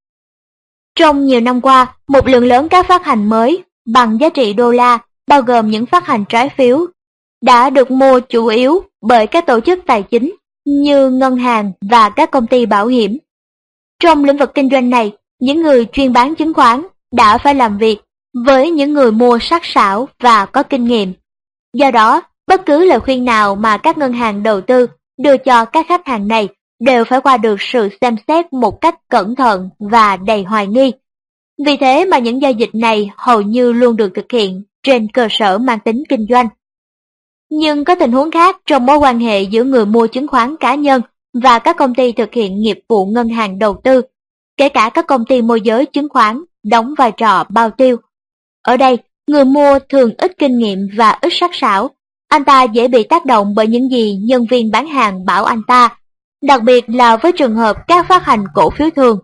Trong nhiều năm qua, một lượng lớn các phát hành mới bằng giá trị đô la, bao gồm những phát hành trái phiếu, đã được mua chủ yếu bởi các tổ chức tài chính như ngân hàng và các công ty bảo hiểm. Trong lĩnh vực kinh doanh này, những người chuyên bán chứng khoán đã phải làm việc với những người mua sắc sảo và có kinh nghiệm. Do đó, bất cứ lời khuyên nào mà các ngân hàng đầu tư đưa cho các khách hàng này đều phải qua được sự xem xét một cách cẩn thận và đầy hoài nghi. Vì thế mà những giao dịch này hầu như luôn được thực hiện trên cơ sở mang tính kinh doanh. Nhưng có tình huống khác trong mối quan hệ giữa người mua chứng khoán cá nhân và các công ty thực hiện nghiệp vụ ngân hàng đầu tư, kể cả các công ty môi giới chứng khoán đóng vai trò bao tiêu. Ở đây, Người mua thường ít kinh nghiệm và ít sắc sảo. Anh ta dễ bị tác động bởi những gì nhân viên bán hàng bảo anh ta, đặc biệt là với trường hợp các phát hành cổ phiếu thường.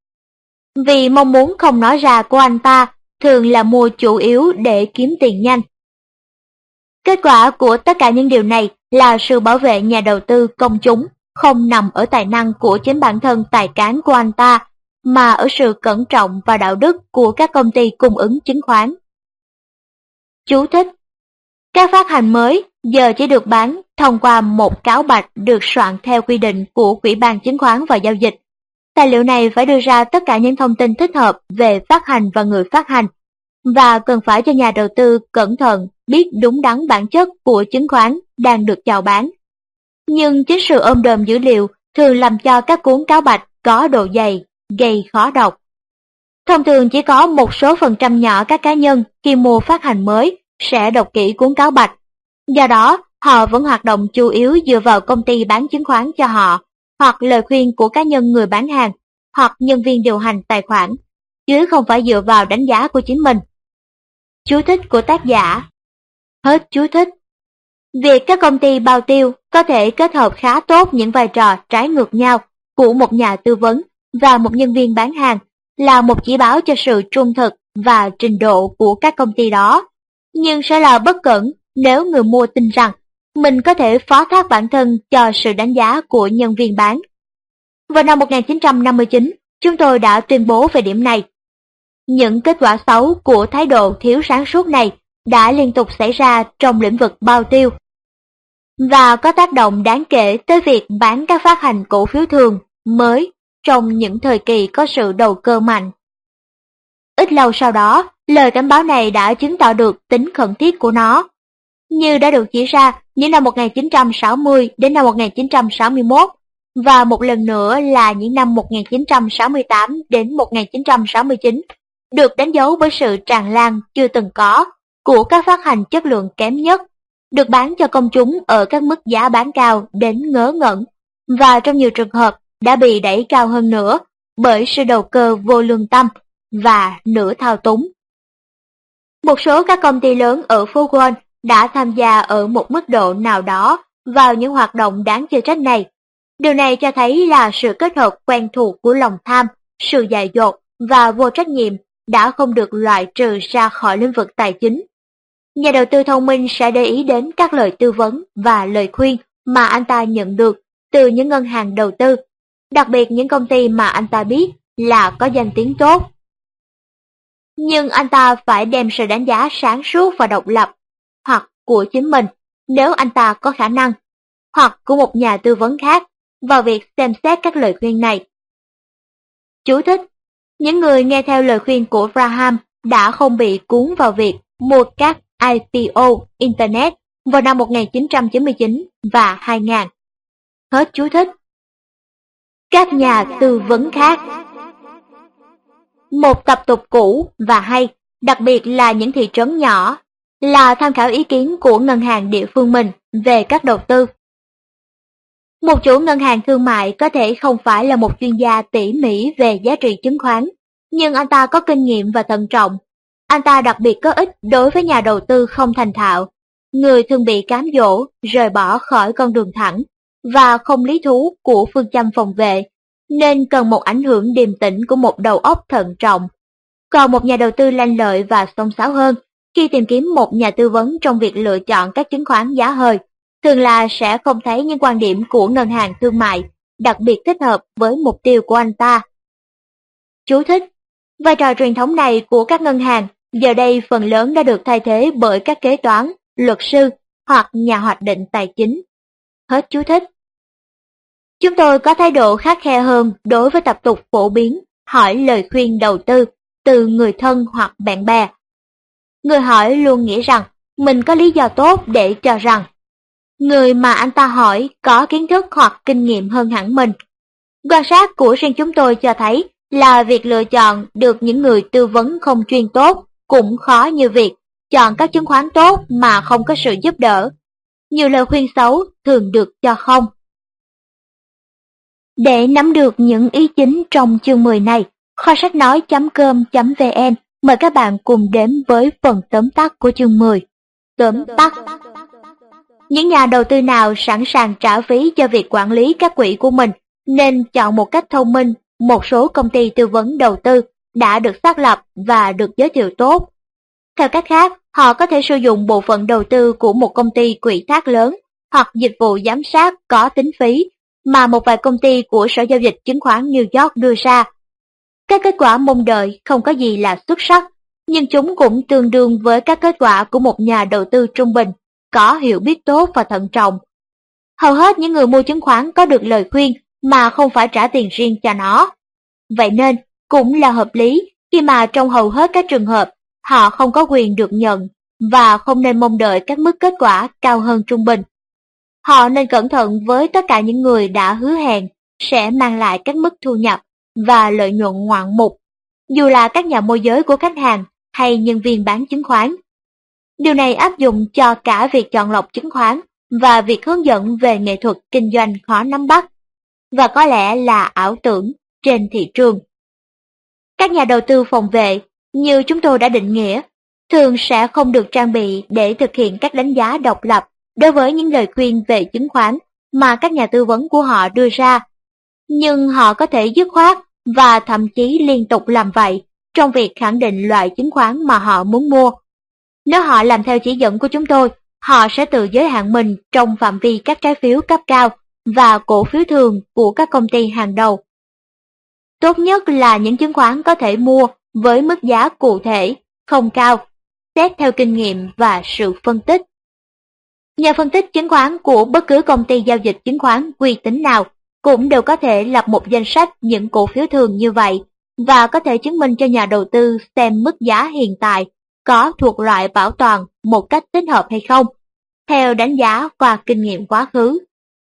Vì mong muốn không nói ra của anh ta thường là mua chủ yếu để kiếm tiền nhanh. Kết quả của tất cả những điều này là sự bảo vệ nhà đầu tư công chúng không nằm ở tài năng của chính bản thân tài cán của anh ta, mà ở sự cẩn trọng và đạo đức của các công ty cung ứng chứng khoán. Chú thích: các phát hành mới giờ chỉ được bán thông qua một cáo bạch được soạn theo quy định của Ủy ban Chứng khoán và Giao dịch. Tài liệu này phải đưa ra tất cả những thông tin thích hợp về phát hành và người phát hành, và cần phải cho nhà đầu tư cẩn thận biết đúng đắn bản chất của chứng khoán đang được chào bán. Nhưng chính sự ôm đồm dữ liệu thường làm cho các cuốn cáo bạch có độ dày, gây khó đọc. Thông thường chỉ có một số phần trăm nhỏ các cá nhân khi mua phát hành mới sẽ đọc kỹ cuốn cáo bạch. Do đó, họ vẫn hoạt động chủ yếu dựa vào công ty bán chứng khoán cho họ, hoặc lời khuyên của cá nhân người bán hàng, hoặc nhân viên điều hành tài khoản, chứ không phải dựa vào đánh giá của chính mình. Chú thích của tác giả. Hết chú thích. Việc các công ty bao tiêu có thể kết hợp khá tốt những vai trò trái ngược nhau của một nhà tư vấn và một nhân viên bán hàng là một chỉ báo cho sự trung thực và trình độ của các công ty đó, nhưng sẽ là bất cẩn nếu người mua tin rằng mình có thể phó thác bản thân cho sự đánh giá của nhân viên bán. Vào năm 1959, chúng tôi đã tuyên bố về điểm này. Những kết quả xấu của thái độ thiếu sáng suốt này đã liên tục xảy ra trong lĩnh vực bao tiêu và có tác động đáng kể tới việc bán các phát hành cổ phiếu thường mới trong những thời kỳ có sự đầu cơ mạnh. Ít lâu sau đó, lời cảnh báo này đã chứng tỏ được tính khẩn thiết của nó. Như đã được chỉ ra những năm 1960 đến năm 1961, và một lần nữa là những năm 1968 đến 1969, được đánh dấu bởi sự tràn lan chưa từng có của các phát hành chất lượng kém nhất, được bán cho công chúng ở các mức giá bán cao đến ngớ ngẩn, và trong nhiều trường hợp đã bị đẩy cao hơn nữa bởi sự đầu cơ vô lương tâm và nửa thao túng. Một số các công ty lớn ở phố Wall đã tham gia ở một mức độ nào đó vào những hoạt động đáng chê trách này. Điều này cho thấy là sự kết hợp quen thuộc của lòng tham, sự dại dột và vô trách nhiệm đã không được loại trừ ra khỏi lĩnh vực tài chính. Nhà đầu tư thông minh sẽ để ý đến các lời tư vấn và lời khuyên mà anh ta nhận được từ những ngân hàng đầu tư, đặc biệt những công ty mà anh ta biết là có danh tiếng tốt. Nhưng anh ta phải đem sự đánh giá sáng suốt và độc lập, hoặc của chính mình nếu anh ta có khả năng, hoặc của một nhà tư vấn khác, vào việc xem xét các lời khuyên này. Chú thích: những người nghe theo lời khuyên của Graham đã không bị cuốn vào việc mua các IPO Internet vào năm 1999 và 2000. Hết chú thích. Các nhà tư vấn khác. Một tập tục cũ và hay, đặc biệt là những thị trấn nhỏ, là tham khảo ý kiến của ngân hàng địa phương mình về các đầu tư. Một chủ ngân hàng thương mại có thể không phải là một chuyên gia tỉ mỉ về giá trị chứng khoán, nhưng anh ta có kinh nghiệm và thận trọng. Anh ta đặc biệt có ích đối với nhà đầu tư không thành thạo, người thường bị cám dỗ, rời bỏ khỏi con đường thẳng và không lý thú của phương châm phòng vệ, nên cần một ảnh hưởng điềm tĩnh của một đầu óc thận trọng. Còn một nhà đầu tư lanh lợi và xông xáo hơn, khi tìm kiếm một nhà tư vấn trong việc lựa chọn các chứng khoán giá hời, thường là sẽ không thấy những quan điểm của ngân hàng thương mại đặc biệt thích hợp với mục tiêu của anh ta. Chú thích: vai trò truyền thống này của các ngân hàng giờ đây phần lớn đã được thay thế bởi các kế toán, luật sư hoặc nhà hoạch định tài chính. Hết chú thích. Chúng tôi có thái độ khắt khe hơn đối với tập tục phổ biến hỏi lời khuyên đầu tư từ người thân hoặc bạn bè. Người hỏi luôn nghĩ rằng mình có lý do tốt để cho rằng người mà anh ta hỏi có kiến thức hoặc kinh nghiệm hơn hẳn mình. Quan sát của riêng chúng tôi cho thấy là việc lựa chọn được những người tư vấn không chuyên tốt cũng khó như việc chọn các chứng khoán tốt mà không có sự giúp đỡ. Nhiều lời khuyên xấu thường được cho không. Để nắm được những ý chính trong chương 10 này, kho sách nói.com.vn Mời các bạn cùng đến với phần tóm tắt của chương 10. Tóm tắt. Những nhà đầu tư nào sẵn sàng trả phí cho việc quản lý các quỹ của mình nên chọn một cách thông minh một số công ty tư vấn đầu tư đã được xác lập và được giới thiệu tốt. Theo cách khác, họ có thể sử dụng bộ phận đầu tư của một công ty quỹ thác lớn hoặc dịch vụ giám sát có tính phí mà một vài công ty của Sở Giao dịch Chứng khoán New York đưa ra. Các kết quả mong đợi không có gì là xuất sắc, nhưng chúng cũng tương đương với các kết quả của một nhà đầu tư trung bình, có hiểu biết tốt và thận trọng. Hầu hết những người mua chứng khoán có được lời khuyên mà không phải trả tiền riêng cho nó. Vậy nên, cũng là hợp lý khi mà trong hầu hết các trường hợp, họ không có quyền được nhận và không nên mong đợi các mức kết quả cao hơn trung bình. Họ nên cẩn thận với tất cả những người đã hứa hẹn sẽ mang lại các mức thu nhập và lợi nhuận ngoạn mục, dù là các nhà môi giới của khách hàng hay nhân viên bán chứng khoán. Điều này áp dụng cho cả việc chọn lọc chứng khoán và việc hướng dẫn về nghệ thuật kinh doanh khó nắm bắt, và có lẽ là ảo tưởng trên thị trường. Các nhà đầu tư phòng vệ, như chúng tôi đã định nghĩa, thường sẽ không được trang bị để thực hiện các đánh giá độc lập đối với những lời khuyên về chứng khoán mà các nhà tư vấn của họ đưa ra. Nhưng họ có thể dứt khoát và thậm chí liên tục làm vậy trong việc khẳng định loại chứng khoán mà họ muốn mua. Nếu họ làm theo chỉ dẫn của chúng tôi, họ sẽ tự giới hạn mình trong phạm vi các trái phiếu cấp cao và cổ phiếu thường của các công ty hàng đầu. Tốt nhất là những chứng khoán có thể mua với mức giá cụ thể, không cao, xét theo kinh nghiệm và sự phân tích. Nhà phân tích chứng khoán của bất cứ công ty giao dịch chứng khoán uy tín nào cũng đều có thể lập một danh sách những cổ phiếu thường như vậy và có thể chứng minh cho nhà đầu tư xem mức giá hiện tại có thuộc loại bảo toàn một cách thích hợp hay không, theo đánh giá qua kinh nghiệm quá khứ.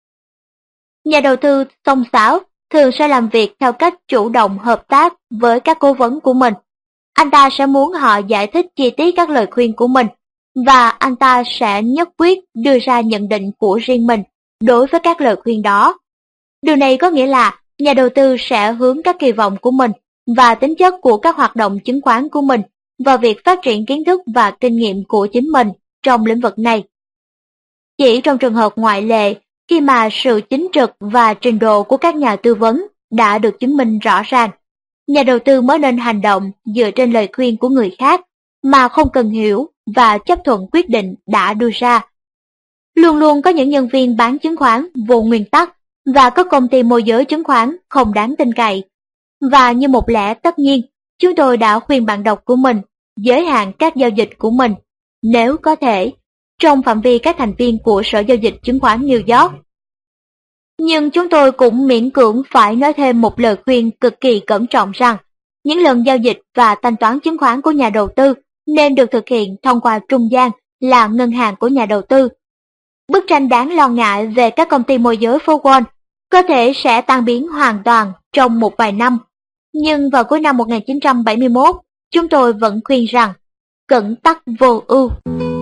Nhà đầu tư xông xáo thường sẽ làm việc theo cách chủ động hợp tác với các cố vấn của mình. Anh ta sẽ muốn họ giải thích chi tiết các lời khuyên của mình, và anh ta sẽ nhất quyết đưa ra nhận định của riêng mình đối với các lời khuyên đó. Điều này có nghĩa là nhà đầu tư sẽ hướng các kỳ vọng của mình và tính chất của các hoạt động chứng khoán của mình vào việc phát triển kiến thức và kinh nghiệm của chính mình trong lĩnh vực này. Chỉ trong trường hợp ngoại lệ, khi mà sự chính trực và trình độ của các nhà tư vấn đã được chứng minh rõ ràng, nhà đầu tư mới nên hành động dựa trên lời khuyên của người khác mà không cần hiểu và chấp thuận quyết định đã đưa ra. Luôn luôn có những nhân viên bán chứng khoán vô nguyên tắc và có công ty môi giới chứng khoán không đáng tin cậy. Và như một lẽ tất nhiên, chúng tôi đã khuyên bạn đọc của mình giới hạn các giao dịch của mình, nếu có thể, trong phạm vi các thành viên của Sở Giao dịch Chứng khoán New York. Nhưng chúng tôi cũng miễn cưỡng phải nói thêm một lời khuyên cực kỳ cẩn trọng rằng, những lần giao dịch và thanh toán chứng khoán của nhà đầu tư nên được thực hiện thông qua trung gian là ngân hàng của nhà đầu tư. Bức tranh đáng lo ngại về các công ty môi giới phố Wall có thể sẽ tan biến hoàn toàn trong một vài năm. Nhưng vào cuối năm 1971, chúng tôi vẫn khuyên rằng, cẩn tắc vô ưu.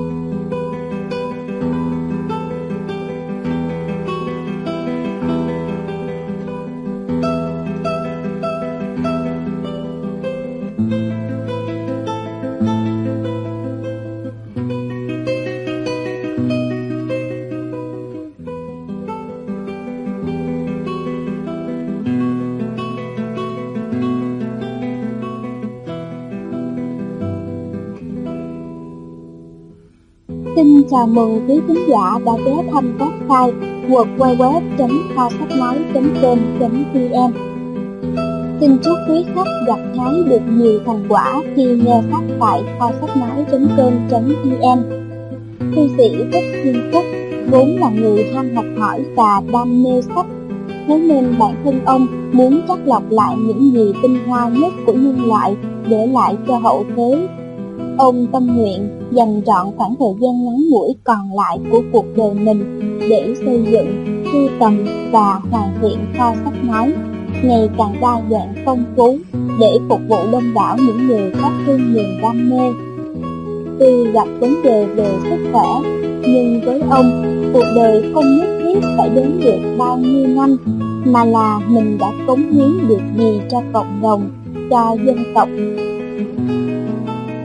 Xin chào mừng quý khán giả đã ghé thăm website www.kho-sách-nói.com.vn. Xin chúc quý khách gặt hái được nhiều thành quả khi nghe sách tại kho-sách-nói.com.vn. Thư sĩ Thích Thiên Phúc vốn là người ham học hỏi và đam mê sách, thế nên bản thân ông muốn chắt lọc lại những gì tinh hoa nhất của nhân loại để lại cho hậu thế. Ông tâm nguyện dành trọn khoảng thời gian ngắn ngủi còn lại của cuộc đời mình để xây dựng, sưu tầm và hoàn thiện kho sách nói ngày càng đa dạng phong phú để phục vụ đông đảo những người có thương niềm đam mê. Tuy gặp vấn đề về sức khỏe, nhưng với ông, cuộc đời không nhất thiết phải đến được bao nhiêu năm, mà là mình đã cống hiến được gì cho cộng đồng, cho dân tộc.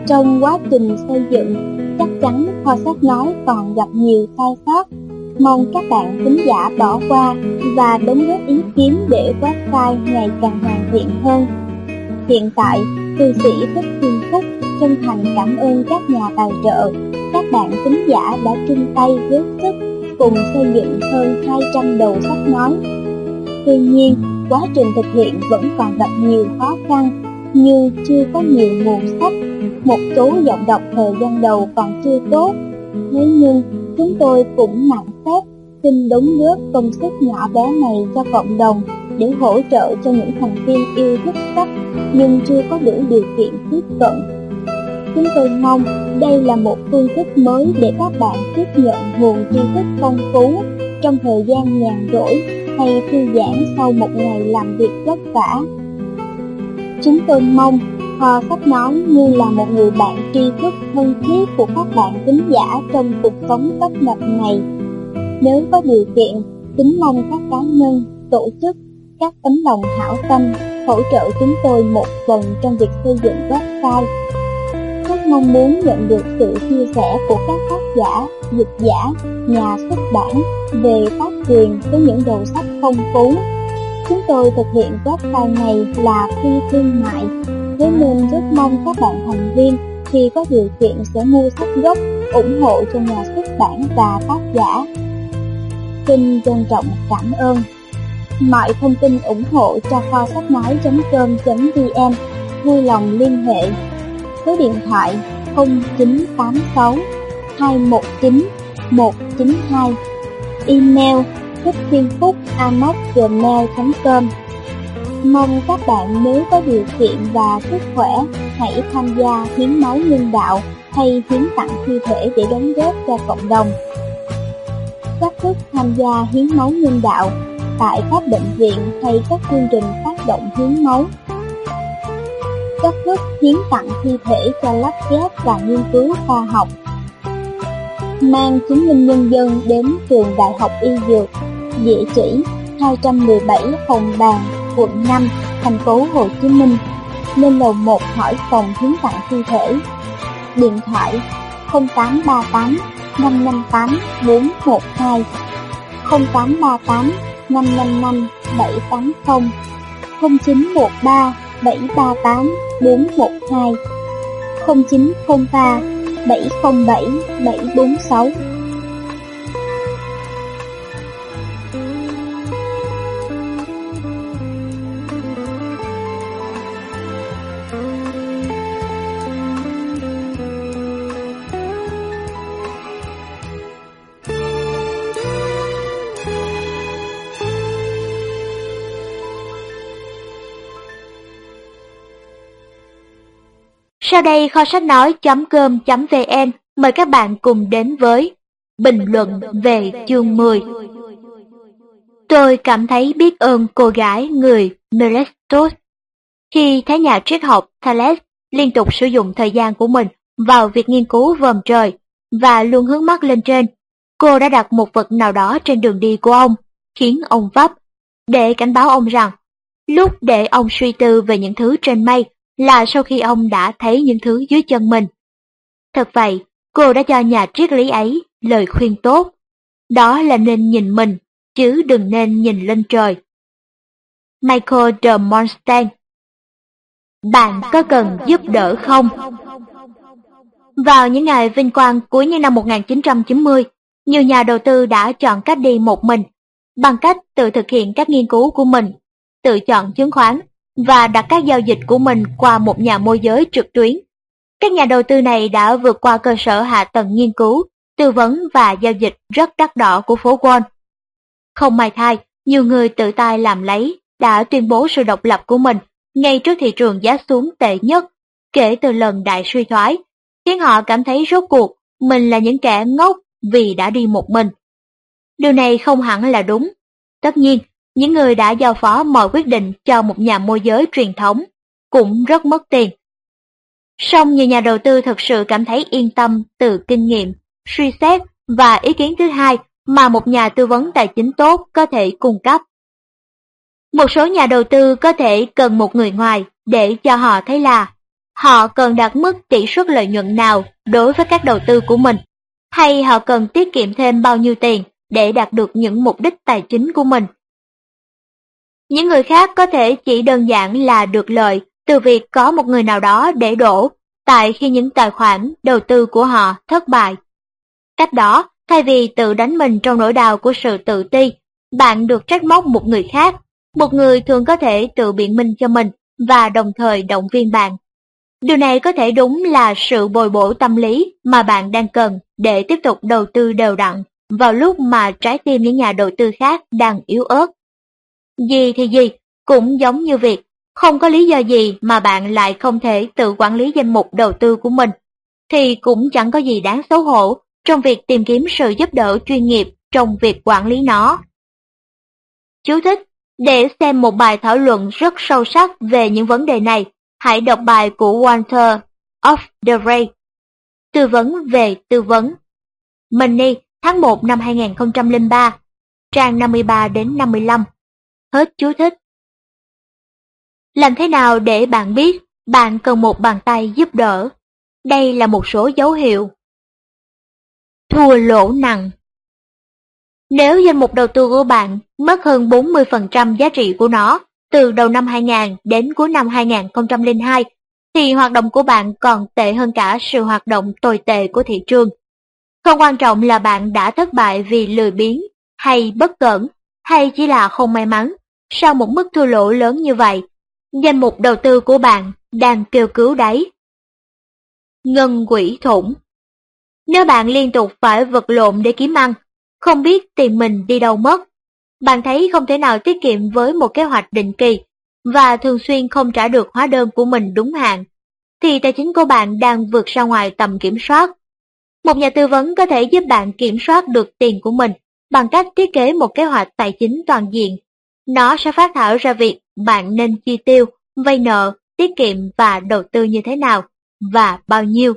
Trong quá trình xây dựng, chắc chắn kho sách nói còn gặp nhiều sai sót. Mong các bạn thính giả bỏ qua và đóng góp ý kiến để website ngày càng hoàn thiện hơn. Hiện tại, thư sĩ Thích Thiên Phúc chân thành cảm ơn các nhà tài trợ, các bạn thính giả đã chung tay góp sức cùng xây dựng hơn 200 đầu sách nói. Tuy nhiên, quá trình thực hiện vẫn còn gặp nhiều khó khăn, như chưa có nhiều nguồn sách, một số giọng đọc thời gian đầu còn chưa tốt. Thế nhưng, chúng tôi cũng nặng phép xin đóng góp công sức nhỏ bé này cho cộng đồng để hỗ trợ cho những thành viên yêu thích sách nhưng chưa có đủ điều kiện tiếp cận. Chúng tôi mong đây là một phương thức mới để các bạn tiếp nhận nguồn tri thức phong phú trong thời gian nhàn rỗi hay thư giãn sau một ngày làm việc vất vả. Chúng tôi mong kho sách nói như là một người bạn tri thức thân thiết của các bạn thính giả trong cuộc sống tấp nập này. Nếu có điều kiện, kính mong các cá nhân, tổ chức, các tấm lòng hảo tâm hỗ trợ chúng tôi một phần trong việc xây dựng website. Rất mong muốn nhận được sự chia sẻ của các tác giả, dịch giả, nhà xuất bản về tác quyền với những đầu sách phong phú. Chúng tôi thực hiện website này là phi thương mại, thế nên rất mong các bạn thành viên khi có điều kiện sẽ mua sách gốc, ủng hộ cho nhà xuất bản và tác giả. Xin trân trọng cảm ơn. Mọi thông tin ủng hộ cho kho sách nói.com.vn vui lòng liên hệ. Số điện thoại 0986 219 192, email thicthienphúc@gmail.com. Mong các bạn nếu có điều kiện và sức khỏe hãy tham gia hiến máu nhân đạo hay hiến tặng thi thể để đóng góp cho cộng đồng. Cách thức tham gia hiến máu nhân đạo tại các bệnh viện hay các chương trình phát động hiến máu. Cách thức hiến tặng thi thể cho lắp ghép và nghiên cứu khoa học. Mang chứng minh nhân dân đến trường Đại học Y Dược, địa chỉ 217 Hồng Bàng, quận 5, thành phố Hồ Chí Minh, lên lầu 1 hỏi phòng hiến tặng thi thể. Điện thoại 0838 558 412, 0838 555 780, 0913 738 412, 0903 707 746. Sau đây kho sách nói.com.vn mời các bạn cùng đến với bình luận về chương 10. Tôi cảm thấy biết ơn cô gái người Miletus khi thấy nhà triết học Thales liên tục sử dụng thời gian của mình vào việc nghiên cứu vòm trời và luôn hướng mắt lên trên. Cô đã đặt một vật nào đó trên đường đi của ông, khiến ông vấp, để cảnh báo ông rằng lúc để ông suy tư về những thứ trên mây là sau khi ông đã thấy những thứ dưới chân mình. Thật vậy, cô đã cho nhà triết lý ấy lời khuyên tốt, đó là nên nhìn mình, chứ đừng nên nhìn lên trời. Michael de Monstein. Bạn có cần giúp đỡ không? Vào những ngày vinh quang cuối những năm 1990, nhiều nhà đầu tư đã chọn cách đi một mình, bằng cách tự thực hiện các nghiên cứu của mình, tự chọn chứng khoán, và đặt các giao dịch của mình qua một nhà môi giới trực tuyến. Các nhà đầu tư này đã vượt qua cơ sở hạ tầng nghiên cứu, tư vấn và giao dịch rất đắt đỏ của phố Wall. Không may thay, nhiều người tự tay làm lấy đã tuyên bố sự độc lập của mình ngay trước thị trường giá xuống tệ nhất kể từ lần đại suy thoái, khiến họ cảm thấy rốt cuộc mình là những kẻ ngốc vì đã đi một mình. Điều này không hẳn là đúng. Tất nhiên, những người đã giao phó mọi quyết định cho một nhà môi giới truyền thống cũng rất mất tiền. Song nhiều nhà đầu tư thực sự cảm thấy yên tâm từ kinh nghiệm, suy xét và ý kiến thứ hai mà một nhà tư vấn tài chính tốt có thể cung cấp. Một số nhà đầu tư có thể cần một người ngoài để cho họ thấy là họ cần đặt mức tỷ suất lợi nhuận nào đối với các đầu tư của mình, hay họ cần tiết kiệm thêm bao nhiêu tiền để đạt được những mục đích tài chính của mình. Những người khác có thể chỉ đơn giản là được lợi từ việc có một người nào đó để đổ tại khi những tài khoản đầu tư của họ thất bại. Cách đó, thay vì tự đánh mình trong nỗi đau của sự tự ti, bạn được trách móc một người khác, một người thường có thể tự biện minh cho mình và đồng thời động viên bạn. Điều này có thể đúng là sự bồi bổ tâm lý mà bạn đang cần để tiếp tục đầu tư đều đặn vào lúc mà trái tim những nhà đầu tư khác đang yếu ớt. Gì thì gì, cũng giống như việc không có lý do gì mà bạn lại không thể tự quản lý danh mục đầu tư của mình, thì cũng chẳng có gì đáng xấu hổ trong việc tìm kiếm sự giúp đỡ chuyên nghiệp trong việc quản lý nó. Chú thích: để xem một bài thảo luận rất sâu sắc về những vấn đề này, hãy đọc bài của Walter of the Ray, Tư vấn về tư vấn. Money, tháng 1 năm 2003, trang 53 đến 55. Hết chú thích. Làm thế nào để bạn biết bạn cần một bàn tay giúp đỡ? Đây là một số dấu hiệu. Thua lỗ nặng. Nếu danh mục đầu tư của bạn mất hơn 40% giá trị của nó từ đầu năm 2000 đến cuối năm 2002, thì hoạt động của bạn còn tệ hơn cả sự hoạt động tồi tệ của thị trường. Không quan trọng là bạn đã thất bại vì lười biếng, hay bất cẩn, hay chỉ là không may mắn, sau một mức thua lỗ lớn như vậy, danh mục đầu tư của bạn đang kêu cứu đáy. Ngân quỹ thủng. Nếu bạn liên tục phải vật lộn để kiếm ăn, không biết tiền mình đi đâu mất, bạn thấy không thể nào tiết kiệm với một kế hoạch định kỳ và thường xuyên không trả được hóa đơn của mình đúng hạn, thì tài chính của bạn đang vượt ra ngoài tầm kiểm soát. Một nhà tư vấn có thể giúp bạn kiểm soát được tiền của mình bằng cách thiết kế một kế hoạch tài chính toàn diện. Nó sẽ phát thảo ra việc bạn nên chi tiêu, vay nợ, tiết kiệm và đầu tư như thế nào, và bao nhiêu.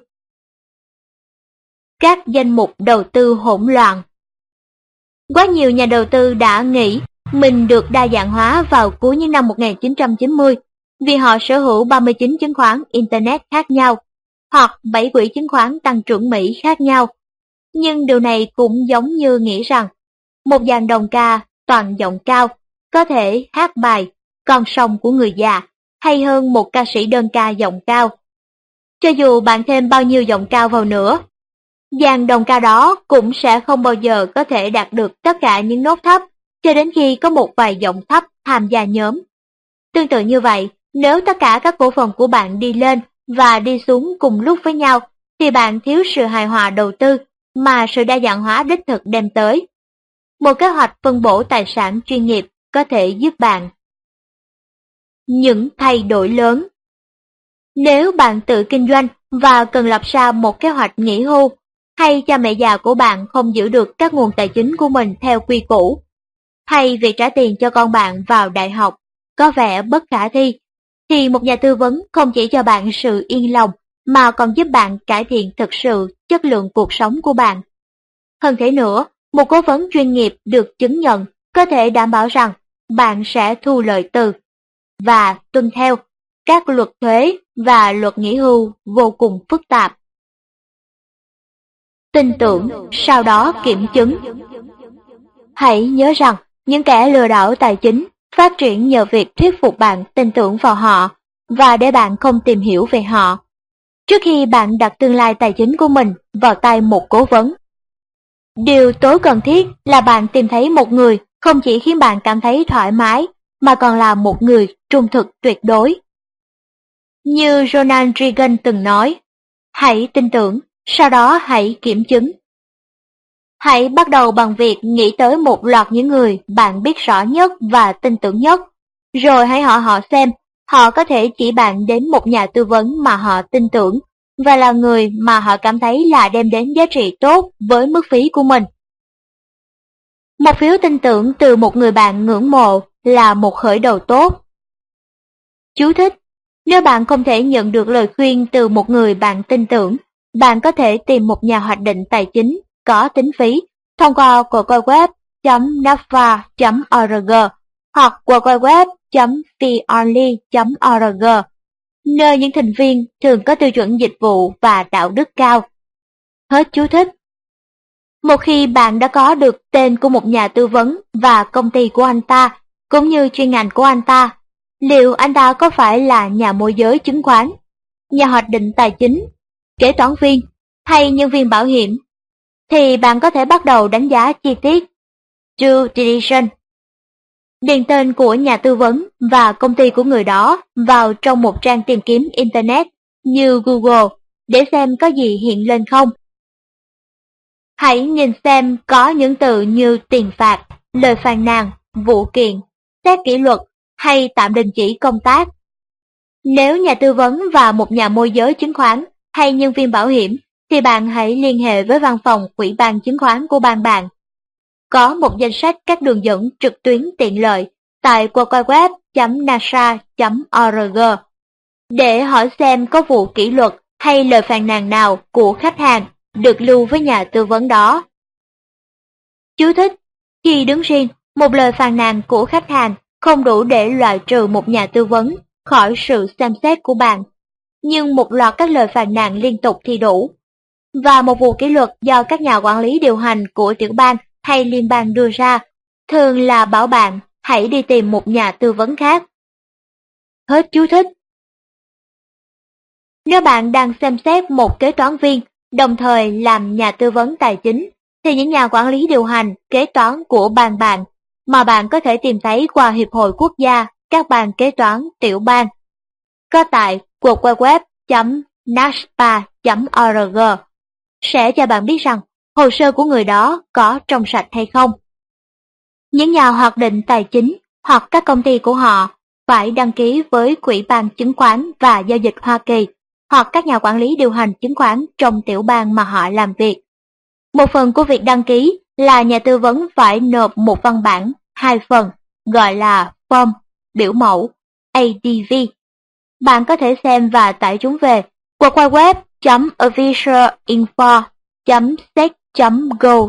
Các danh mục đầu tư hỗn loạn. Quá nhiều nhà đầu tư đã nghĩ mình được đa dạng hóa vào cuối những năm 1990 vì họ sở hữu 39 chứng khoán Internet khác nhau, hoặc 7 quỹ chứng khoán tăng trưởng Mỹ khác nhau. Nhưng điều này cũng giống như nghĩ rằng một dàn đồng ca toàn giọng cao có thể hát bài Con sông của người già hay hơn một ca sĩ đơn ca giọng cao. Cho dù bạn thêm bao nhiêu giọng cao vào nữa, dàn đồng ca đó cũng sẽ không bao giờ có thể đạt được tất cả những nốt thấp cho đến khi có một vài giọng thấp tham gia nhóm. Tương tự như vậy, nếu tất cả các cổ phần của bạn đi lên và đi xuống cùng lúc với nhau, thì bạn thiếu sự hài hòa đầu tư mà sự đa dạng hóa đích thực đem tới. Một kế hoạch phân bổ tài sản chuyên nghiệp có thể giúp bạn. Những thay đổi lớn. Nếu bạn tự kinh doanh và cần lập ra một kế hoạch nghỉ hưu, hay cha mẹ già của bạn không giữ được các nguồn tài chính của mình theo quy củ, hay việc trả tiền cho con bạn vào đại học có vẻ bất khả thi, thì một nhà tư vấn không chỉ cho bạn sự yên lòng mà còn giúp bạn cải thiện thực sự chất lượng cuộc sống của bạn. Hơn thế nữa, một cố vấn chuyên nghiệp được chứng nhận có thể đảm bảo rằng bạn sẽ thu lợi từ và tuân theo các luật thuế và luật nghỉ hưu vô cùng phức tạp. Tin tưởng, sau đó kiểm chứng. Hãy nhớ rằng, những kẻ lừa đảo tài chính phát triển nhờ việc thuyết phục bạn tin tưởng vào họ và để bạn không tìm hiểu về họ. Trước khi bạn đặt tương lai tài chính của mình vào tay một cố vấn, điều tối cần thiết là bạn tìm thấy một người không chỉ khiến bạn cảm thấy thoải mái, mà còn là một người trung thực tuyệt đối. Như Ronald Reagan từng nói, hãy tin tưởng, sau đó hãy kiểm chứng. Hãy bắt đầu bằng việc nghĩ tới một loạt những người bạn biết rõ nhất và tin tưởng nhất, rồi hãy hỏi họ xem họ có thể chỉ bạn đến một nhà tư vấn mà họ tin tưởng và là người mà họ cảm thấy là đem đến giá trị tốt với mức phí của mình. Một phiếu tin tưởng từ một người bạn ngưỡng mộ là một khởi đầu tốt. Chú thích: nếu bạn không thể nhận được lời khuyên từ một người bạn tin tưởng, bạn có thể tìm một nhà hoạch định tài chính có tính phí thông qua www.nafa.org hoặc www.feeonly.org. nơi những thành viên thường có tiêu chuẩn dịch vụ và đạo đức cao. Hết chú thích. Một khi bạn đã có được tên của một nhà tư vấn và công ty của anh ta, cũng như chuyên ngành của anh ta, liệu anh ta có phải là nhà môi giới chứng khoán, nhà hoạch định tài chính, kế toán viên hay nhân viên bảo hiểm, thì bạn có thể bắt đầu đánh giá chi tiết due diligence. Điền tên của nhà tư vấn và công ty của người đó vào trong một trang tìm kiếm Internet như Google để xem có gì hiện lên không. Hãy nhìn xem có những từ như tiền phạt, lời phàn nàn, vụ kiện, xét kỷ luật hay tạm đình chỉ công tác. Nếu nhà tư vấn và một nhà môi giới chứng khoán hay nhân viên bảo hiểm, thì bạn hãy liên hệ với văn phòng Ủy ban chứng khoán của bang bạn. Có một danh sách các đường dẫn trực tuyến tiện lợi tại www.nasa.org để hỏi xem có vụ kỷ luật hay lời phàn nàn nào của khách hàng được lưu với nhà tư vấn đó. Chú thích: khi đứng riêng, một lời phàn nàn của khách hàng không đủ để loại trừ một nhà tư vấn khỏi sự xem xét của bạn, nhưng một loạt các lời phàn nàn liên tục thì đủ. Và một vụ kỷ luật do các nhà quản lý điều hành của tiểu bang hay liên bang đưa ra thường là bảo bạn hãy đi tìm một nhà tư vấn khác. Hết chú thích. Nếu bạn đang xem xét một kế toán viên đồng thời làm nhà tư vấn tài chính, thì những nhà quản lý điều hành, kế toán của bang bạn mà bạn có thể tìm thấy qua Hiệp hội Quốc gia các ban kế toán tiểu bang, có tại www.naspa.org, sẽ cho bạn biết rằng hồ sơ của người đó có trong sạch hay không. Những nhà hoạch định tài chính hoặc các công ty của họ phải đăng ký với Ủy ban chứng khoán và giao dịch Hoa Kỳ hoặc các nhà quản lý điều hành chứng khoán trong tiểu bang mà họ làm việc. Một phần của việc đăng ký là nhà tư vấn phải nộp một văn bản 2 phần gọi là form biểu mẫu ADV. Bạn có thể xem và tải chúng về www.officialinfo.sec.gov,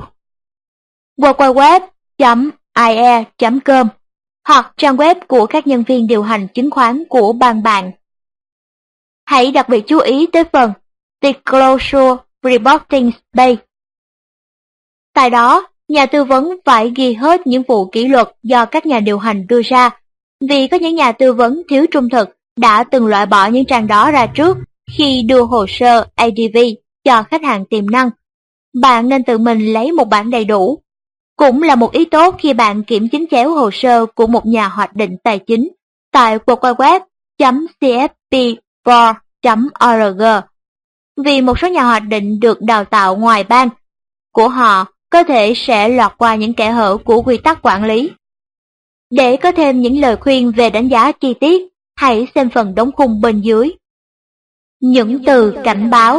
www.ie.com hoặc trang web của các nhân viên điều hành chứng khoán của bang bạn. Hãy đặc biệt chú ý tới phần Disclosure Reporting Space. Tại đó, nhà tư vấn phải ghi hết những vụ kỷ luật do các nhà điều hành đưa ra, vì có những nhà tư vấn thiếu trung thực đã từng loại bỏ những trang đó ra trước khi đưa hồ sơ ADV cho khách hàng tiềm năng. Bạn nên tự mình lấy một bản đầy đủ. Cũng là một ý tốt khi bạn kiểm chứng chéo hồ sơ của một nhà hoạch định tài chính tại www.cfpboard.org, vì một số nhà hoạch định được đào tạo ngoài bang của họ có thể sẽ lọt qua những kẽ hở của quy tắc quản lý. Để có thêm những lời khuyên về đánh giá chi tiết, hãy xem phần đóng khung bên dưới. Những từ cảnh báo.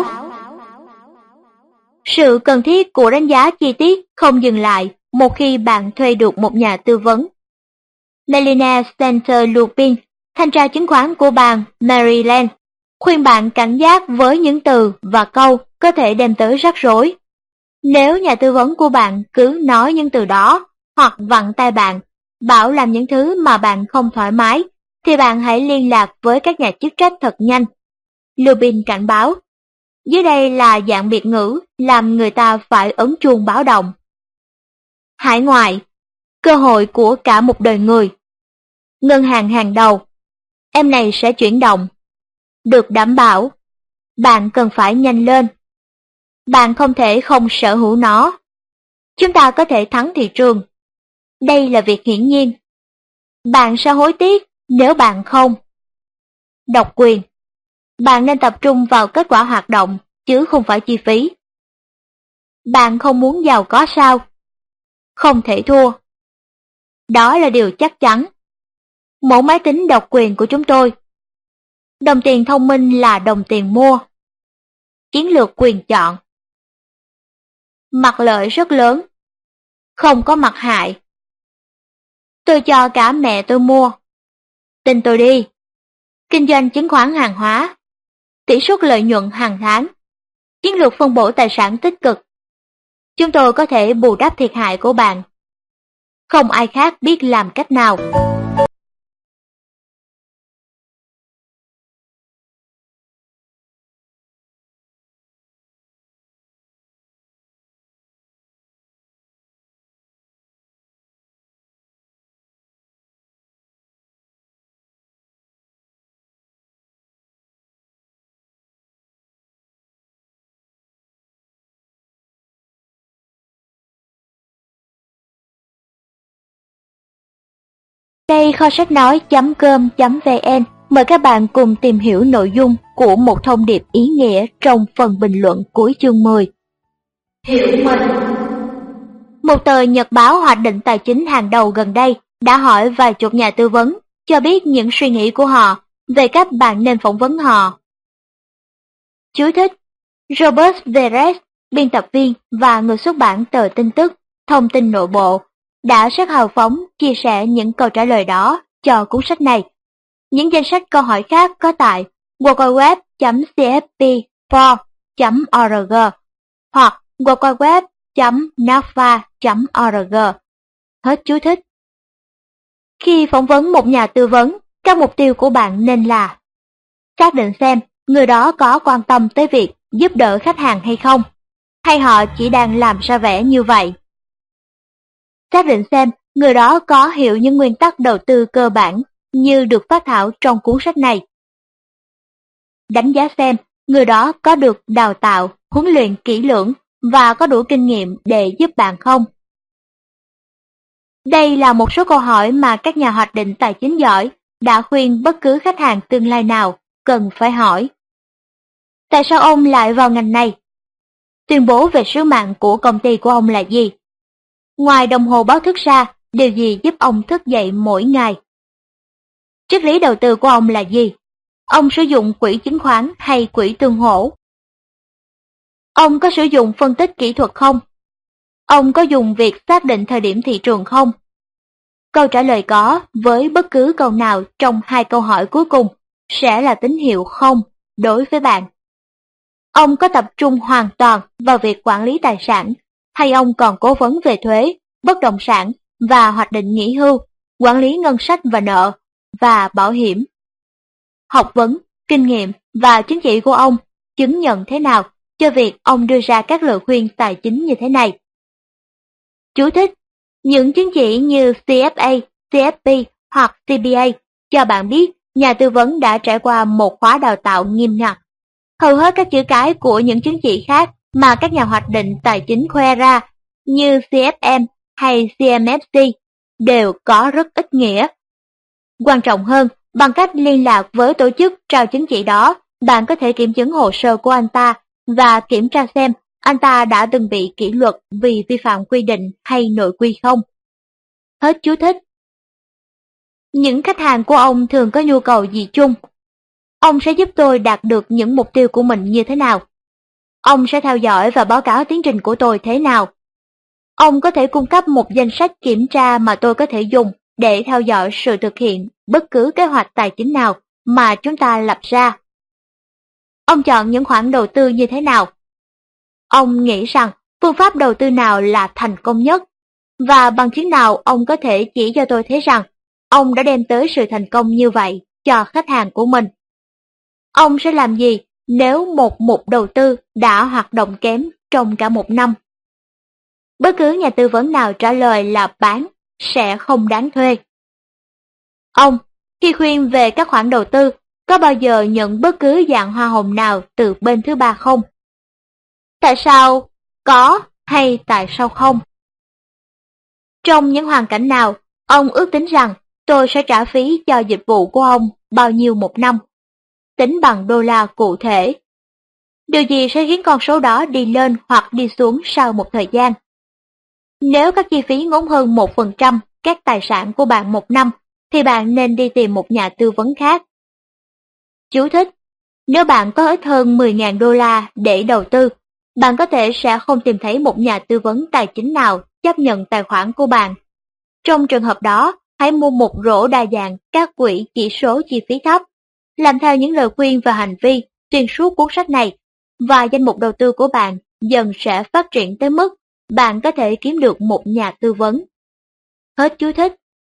Sự cần thiết của đánh giá chi tiết không dừng lại một khi bạn thuê được một nhà tư vấn. Melina Center Lupin, thanh tra chứng khoán của bang Maryland, khuyên bạn cảnh giác với những từ và câu có thể đem tới rắc rối. Nếu nhà tư vấn của bạn cứ nói những từ đó hoặc vặn tai bạn, bảo làm những thứ mà bạn không thoải mái, thì bạn hãy liên lạc với các nhà chức trách thật nhanh. Lupin cảnh báo. Dưới đây là dạng biệt ngữ làm người ta phải ấn chuông báo động. Hải ngoại, cơ hội của cả một đời người. Ngân hàng hàng đầu, em này sẽ chuyển động. Được đảm bảo, bạn cần phải nhanh lên. Bạn không thể không sở hữu nó. Chúng ta có thể thắng thị trường. Đây là việc hiển nhiên. Bạn sẽ hối tiếc nếu bạn không. Độc quyền, bạn nên tập trung vào kết quả hoạt động, chứ không phải chi phí. Bạn không muốn giàu có sao? Không thể thua. Đó là điều chắc chắn. Mẫu máy tính độc quyền của chúng tôi. Đồng tiền thông minh là đồng tiền mua. Chiến lược quyền chọn. Mặt lợi rất lớn. Không có mặt hại. Tôi cho cả mẹ tôi mua. Tin tôi đi. Kinh doanh chứng khoán hàng hóa. Tỷ suất lợi nhuận hàng tháng. Chiến lược phân bổ tài sản tích cực. Chúng tôi có thể bù đắp thiệt hại của bạn. Không ai khác biết làm cách nào. Đây kho sách nói.com.vn mời các bạn cùng tìm hiểu nội dung của một thông điệp ý nghĩa trong phần bình luận cuối chương 10. Hiểu mình. Một tờ nhật báo hoạch định tài chính hàng đầu gần đây đã hỏi vài chục nhà tư vấn cho biết những suy nghĩ của họ về cách bạn nên phỏng vấn họ. Chú thích: Robert Veres, biên tập viên và người xuất bản tờ tin tức Thông tin nội bộ, đã rất hào phóng chia sẻ những câu trả lời đó cho cuốn sách này. Những danh sách câu hỏi khác có tại worldwideweb.cfp4.org hoặc worldwideweb.nava.org. Hết chú thích. Khi phỏng vấn một nhà tư vấn, các mục tiêu của bạn nên là: xác định xem người đó có quan tâm tới việc giúp đỡ khách hàng hay không, hay họ chỉ đang làm ra vẻ như vậy. Xác định xem người đó có hiểu những nguyên tắc đầu tư cơ bản như được phát thảo trong cuốn sách này. Đánh giá xem người đó có được đào tạo, huấn luyện kỹ lưỡng và có đủ kinh nghiệm để giúp bạn không. Đây là một số câu hỏi mà các nhà hoạch định tài chính giỏi đã khuyên bất cứ khách hàng tương lai nào cần phải hỏi. Tại sao ông lại vào ngành này? Tuyên bố về sứ mạng của công ty của ông là gì? Ngoài đồng hồ báo thức ra, điều gì giúp ông thức dậy mỗi ngày? Triết lý đầu tư của ông là gì? Ông sử dụng quỹ chứng khoán hay quỹ tương hỗ? Ông có sử dụng phân tích kỹ thuật không? Ông có dùng việc xác định thời điểm thị trường không? Câu trả lời có với bất cứ câu nào trong hai câu hỏi cuối cùng sẽ là tín hiệu không đối với bạn. Ông có tập trung hoàn toàn vào việc quản lý tài sản, hay ông còn cố vấn về thuế, bất động sản và hoạch định nghỉ hưu, quản lý ngân sách và nợ, và bảo hiểm? Học vấn, kinh nghiệm và chứng chỉ của ông chứng nhận thế nào cho việc ông đưa ra các lời khuyên tài chính như thế này? Chú thích: những chứng chỉ như CFA, CFP hoặc CPA cho bạn biết nhà tư vấn đã trải qua một khóa đào tạo nghiêm ngặt. Hầu hết các chữ cái của những chứng chỉ khác mà các nhà hoạch định tài chính khoe ra như CFM hay CMFC đều có rất ít nghĩa. Quan trọng hơn, bằng cách liên lạc với tổ chức trao chứng chỉ đó, bạn có thể kiểm chứng hồ sơ của anh ta và kiểm tra xem anh ta đã từng bị kỷ luật vì vi phạm quy định hay nội quy không. Hết chú thích. Những khách hàng của ông thường có nhu cầu gì chung? Ông sẽ giúp tôi đạt được những mục tiêu của mình như thế nào? Ông sẽ theo dõi và báo cáo tiến trình của tôi thế nào? Ông có thể cung cấp một danh sách kiểm tra mà tôi có thể dùng để theo dõi sự thực hiện bất cứ kế hoạch tài chính nào mà chúng ta lập ra. Ông chọn những khoản đầu tư như thế nào? Ông nghĩ rằng phương pháp đầu tư nào là thành công nhất? Và bằng chứng nào ông có thể chỉ cho tôi thấy rằng ông đã đem tới sự thành công như vậy cho khách hàng của mình? Ông sẽ làm gì nếu một mục đầu tư đã hoạt động kém trong cả một năm? Bất cứ nhà tư vấn nào trả lời là bán sẽ không đáng thuê. Ông, khi khuyên về các khoản đầu tư, có bao giờ nhận bất cứ dạng hoa hồng nào từ bên thứ ba không? Tại sao có hay tại sao không? Trong những hoàn cảnh nào, ông ước tính rằng tôi sẽ trả phí cho dịch vụ của ông bao nhiêu một năm? Tính bằng đô la cụ thể. Điều gì sẽ khiến con số đó đi lên hoặc đi xuống sau một thời gian? Nếu các chi phí ngốn hơn 1% các tài sản của bạn một năm, thì bạn nên đi tìm một nhà tư vấn khác. Chú thích: nếu bạn có ít hơn 10.000 đô la để đầu tư, bạn có thể sẽ không tìm thấy một nhà tư vấn tài chính nào chấp nhận tài khoản của bạn. Trong trường hợp đó, hãy mua một rổ đa dạng các quỹ chỉ số chi phí thấp, làm theo những lời khuyên và hành vi xuyên suốt cuốn sách này, và danh mục đầu tư của bạn dần sẽ phát triển tới mức bạn có thể kiếm được một nhà tư vấn. Hết chú thích.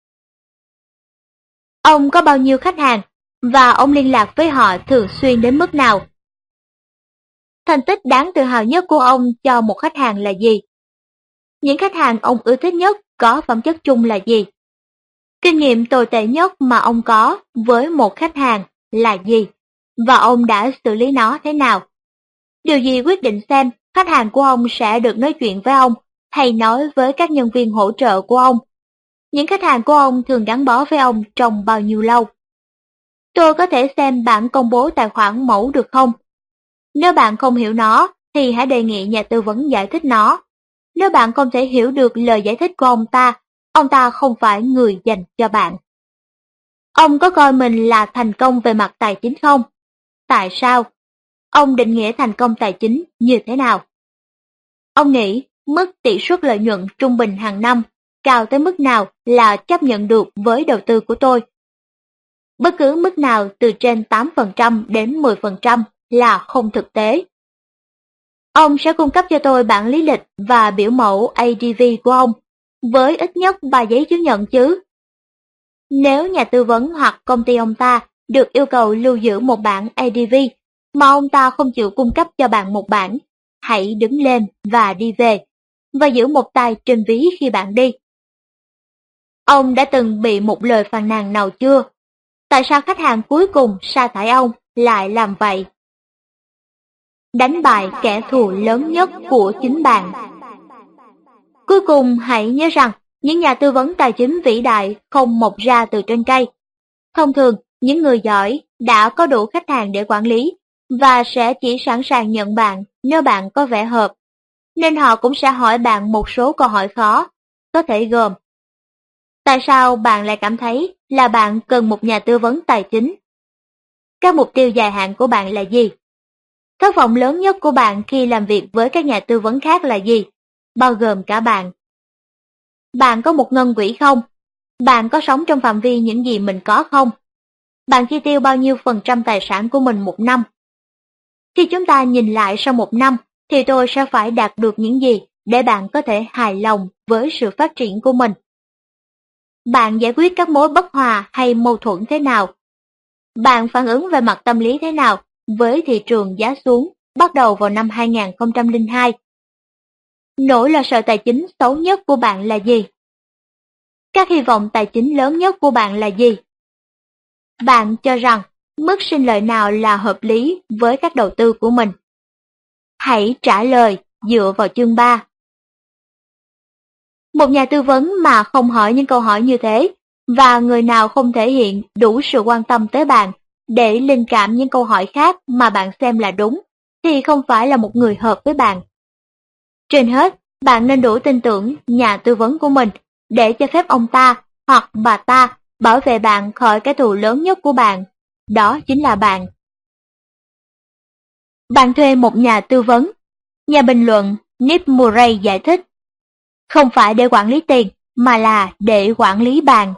Ông có bao nhiêu khách hàng và ông liên lạc với họ thường xuyên đến mức nào? Thành tích đáng tự hào nhất của ông cho một khách hàng là gì? Những khách hàng ông ưa thích nhất có phẩm chất chung là gì? Kinh nghiệm tồi tệ nhất mà ông có với một khách hàng là gì? Và ông đã xử lý nó thế nào? Điều gì quyết định xem khách hàng của ông sẽ được nói chuyện với ông hay nói với các nhân viên hỗ trợ của ông? Những khách hàng của ông thường gắn bó với ông trong bao nhiêu lâu? Tôi có thể xem bản công bố tài khoản mẫu được không? Nếu bạn không hiểu nó, thì hãy đề nghị nhà tư vấn giải thích nó. Nếu bạn không thể hiểu được lời giải thích của ông ta không phải người dành cho bạn. Ông có coi mình là thành công về mặt tài chính không? Tại sao? Ông định nghĩa thành công tài chính như thế nào? Ông nghĩ mức tỷ suất lợi nhuận trung bình hàng năm cao tới mức nào là chấp nhận được với đầu tư của tôi? Bất cứ mức nào từ trên 8% đến 10% là không thực tế. Ông sẽ cung cấp cho tôi bản lý lịch và biểu mẫu ADV của ông, với ít nhất 3 giấy chứng nhận chứ. Nếu nhà tư vấn hoặc công ty ông ta được yêu cầu lưu giữ một bản ADV mà ông ta không chịu cung cấp cho bạn một bản, hãy đứng lên và đi về, và giữ một tay trên ví khi bạn đi. Ông đã từng bị một lời phàn nàn nào chưa? Tại sao khách hàng cuối cùng sa thải ông lại làm vậy? Đánh bại kẻ thù lớn nhất của chính bạn. Cuối cùng hãy nhớ rằng, những nhà tư vấn tài chính vĩ đại không mọc ra từ trên cây. Thông thường, những người giỏi đã có đủ khách hàng để quản lý và sẽ chỉ sẵn sàng nhận bạn nếu bạn có vẻ hợp. Nên họ cũng sẽ hỏi bạn một số câu hỏi khó, có thể gồm: tại sao bạn lại cảm thấy là bạn cần một nhà tư vấn tài chính? Các mục tiêu dài hạn của bạn là gì? Thất vọng lớn nhất của bạn khi làm việc với các nhà tư vấn khác là gì? Bao gồm cả bạn. Bạn có một ngân quỹ không? Bạn có sống trong phạm vi những gì mình có không? Bạn chi tiêu bao nhiêu % tài sản của mình một năm? Khi chúng ta nhìn lại sau một năm, thì tôi sẽ phải đạt được những gì để bạn có thể hài lòng với sự phát triển của mình? Bạn giải quyết các mối bất hòa hay mâu thuẫn thế nào? Bạn phản ứng về mặt tâm lý thế nào với thị trường giá xuống bắt đầu vào năm 2002? Nỗi lo sợ tài chính xấu nhất của bạn là gì? Các hy vọng tài chính lớn nhất của bạn là gì? Bạn cho rằng mức sinh lợi nào là hợp lý với các đầu tư của mình? Hãy trả lời dựa vào chương 3. Một nhà tư vấn mà không hỏi những câu hỏi như thế, và người nào không thể hiện đủ sự quan tâm tới bạn để linh cảm những câu hỏi khác mà bạn xem là đúng, thì không phải là một người hợp với bạn. Trên hết, bạn nên đủ tin tưởng nhà tư vấn của mình để cho phép ông ta hoặc bà ta bảo vệ bạn khỏi kẻ thù lớn nhất của bạn, đó chính là bạn. Bạn thuê một nhà tư vấn. Nhà bình luận Nick Murray giải thích, không phải để quản lý tiền, mà là để quản lý bạn.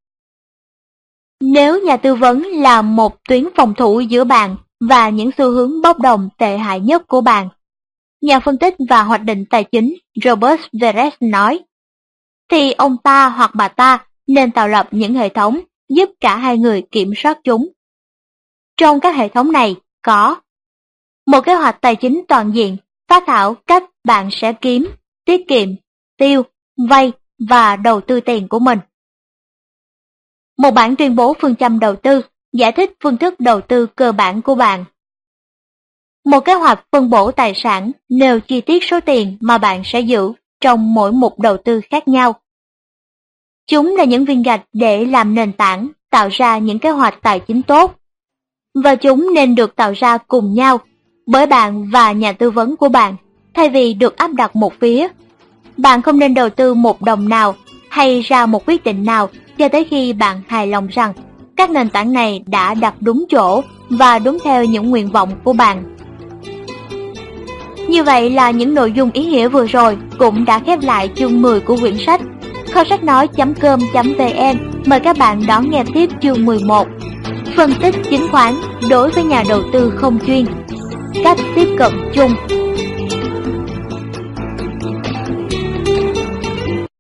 Nếu nhà tư vấn là một tuyến phòng thủ giữa bạn và những xu hướng bốc đồng tệ hại nhất của bạn, nhà phân tích và hoạch định tài chính Robert Veres nói, thì ông ta hoặc bà ta nên tạo lập những hệ thống giúp cả hai người kiểm soát chúng. Trong các hệ thống này có một kế hoạch tài chính toàn diện, phát thảo cách bạn sẽ kiếm, tiết kiệm, tiêu, vay và đầu tư tiền của mình. Một bản tuyên bố phương châm đầu tư, giải thích phương thức đầu tư cơ bản của bạn. Một kế hoạch phân bổ tài sản, nêu chi tiết số tiền mà bạn sẽ giữ trong mỗi mục đầu tư khác nhau. Chúng là những viên gạch để làm nền tảng, tạo ra những kế hoạch tài chính tốt. Và chúng nên được tạo ra cùng nhau, bởi bạn và nhà tư vấn của bạn, thay vì được áp đặt một phía. Bạn không nên đầu tư một đồng nào hay ra một quyết định nào cho tới khi bạn hài lòng rằng các nền tảng này đã đặt đúng chỗ và đúng theo những nguyện vọng của bạn. Như vậy là những nội dung ý nghĩa vừa rồi cũng đã khép lại chương 10 của quyển sách. Kho sách nói.com.vn mời các bạn đón nghe tiếp chương 11. Phân tích chứng khoán đối với nhà đầu tư không chuyên. Cách tiếp cận chung.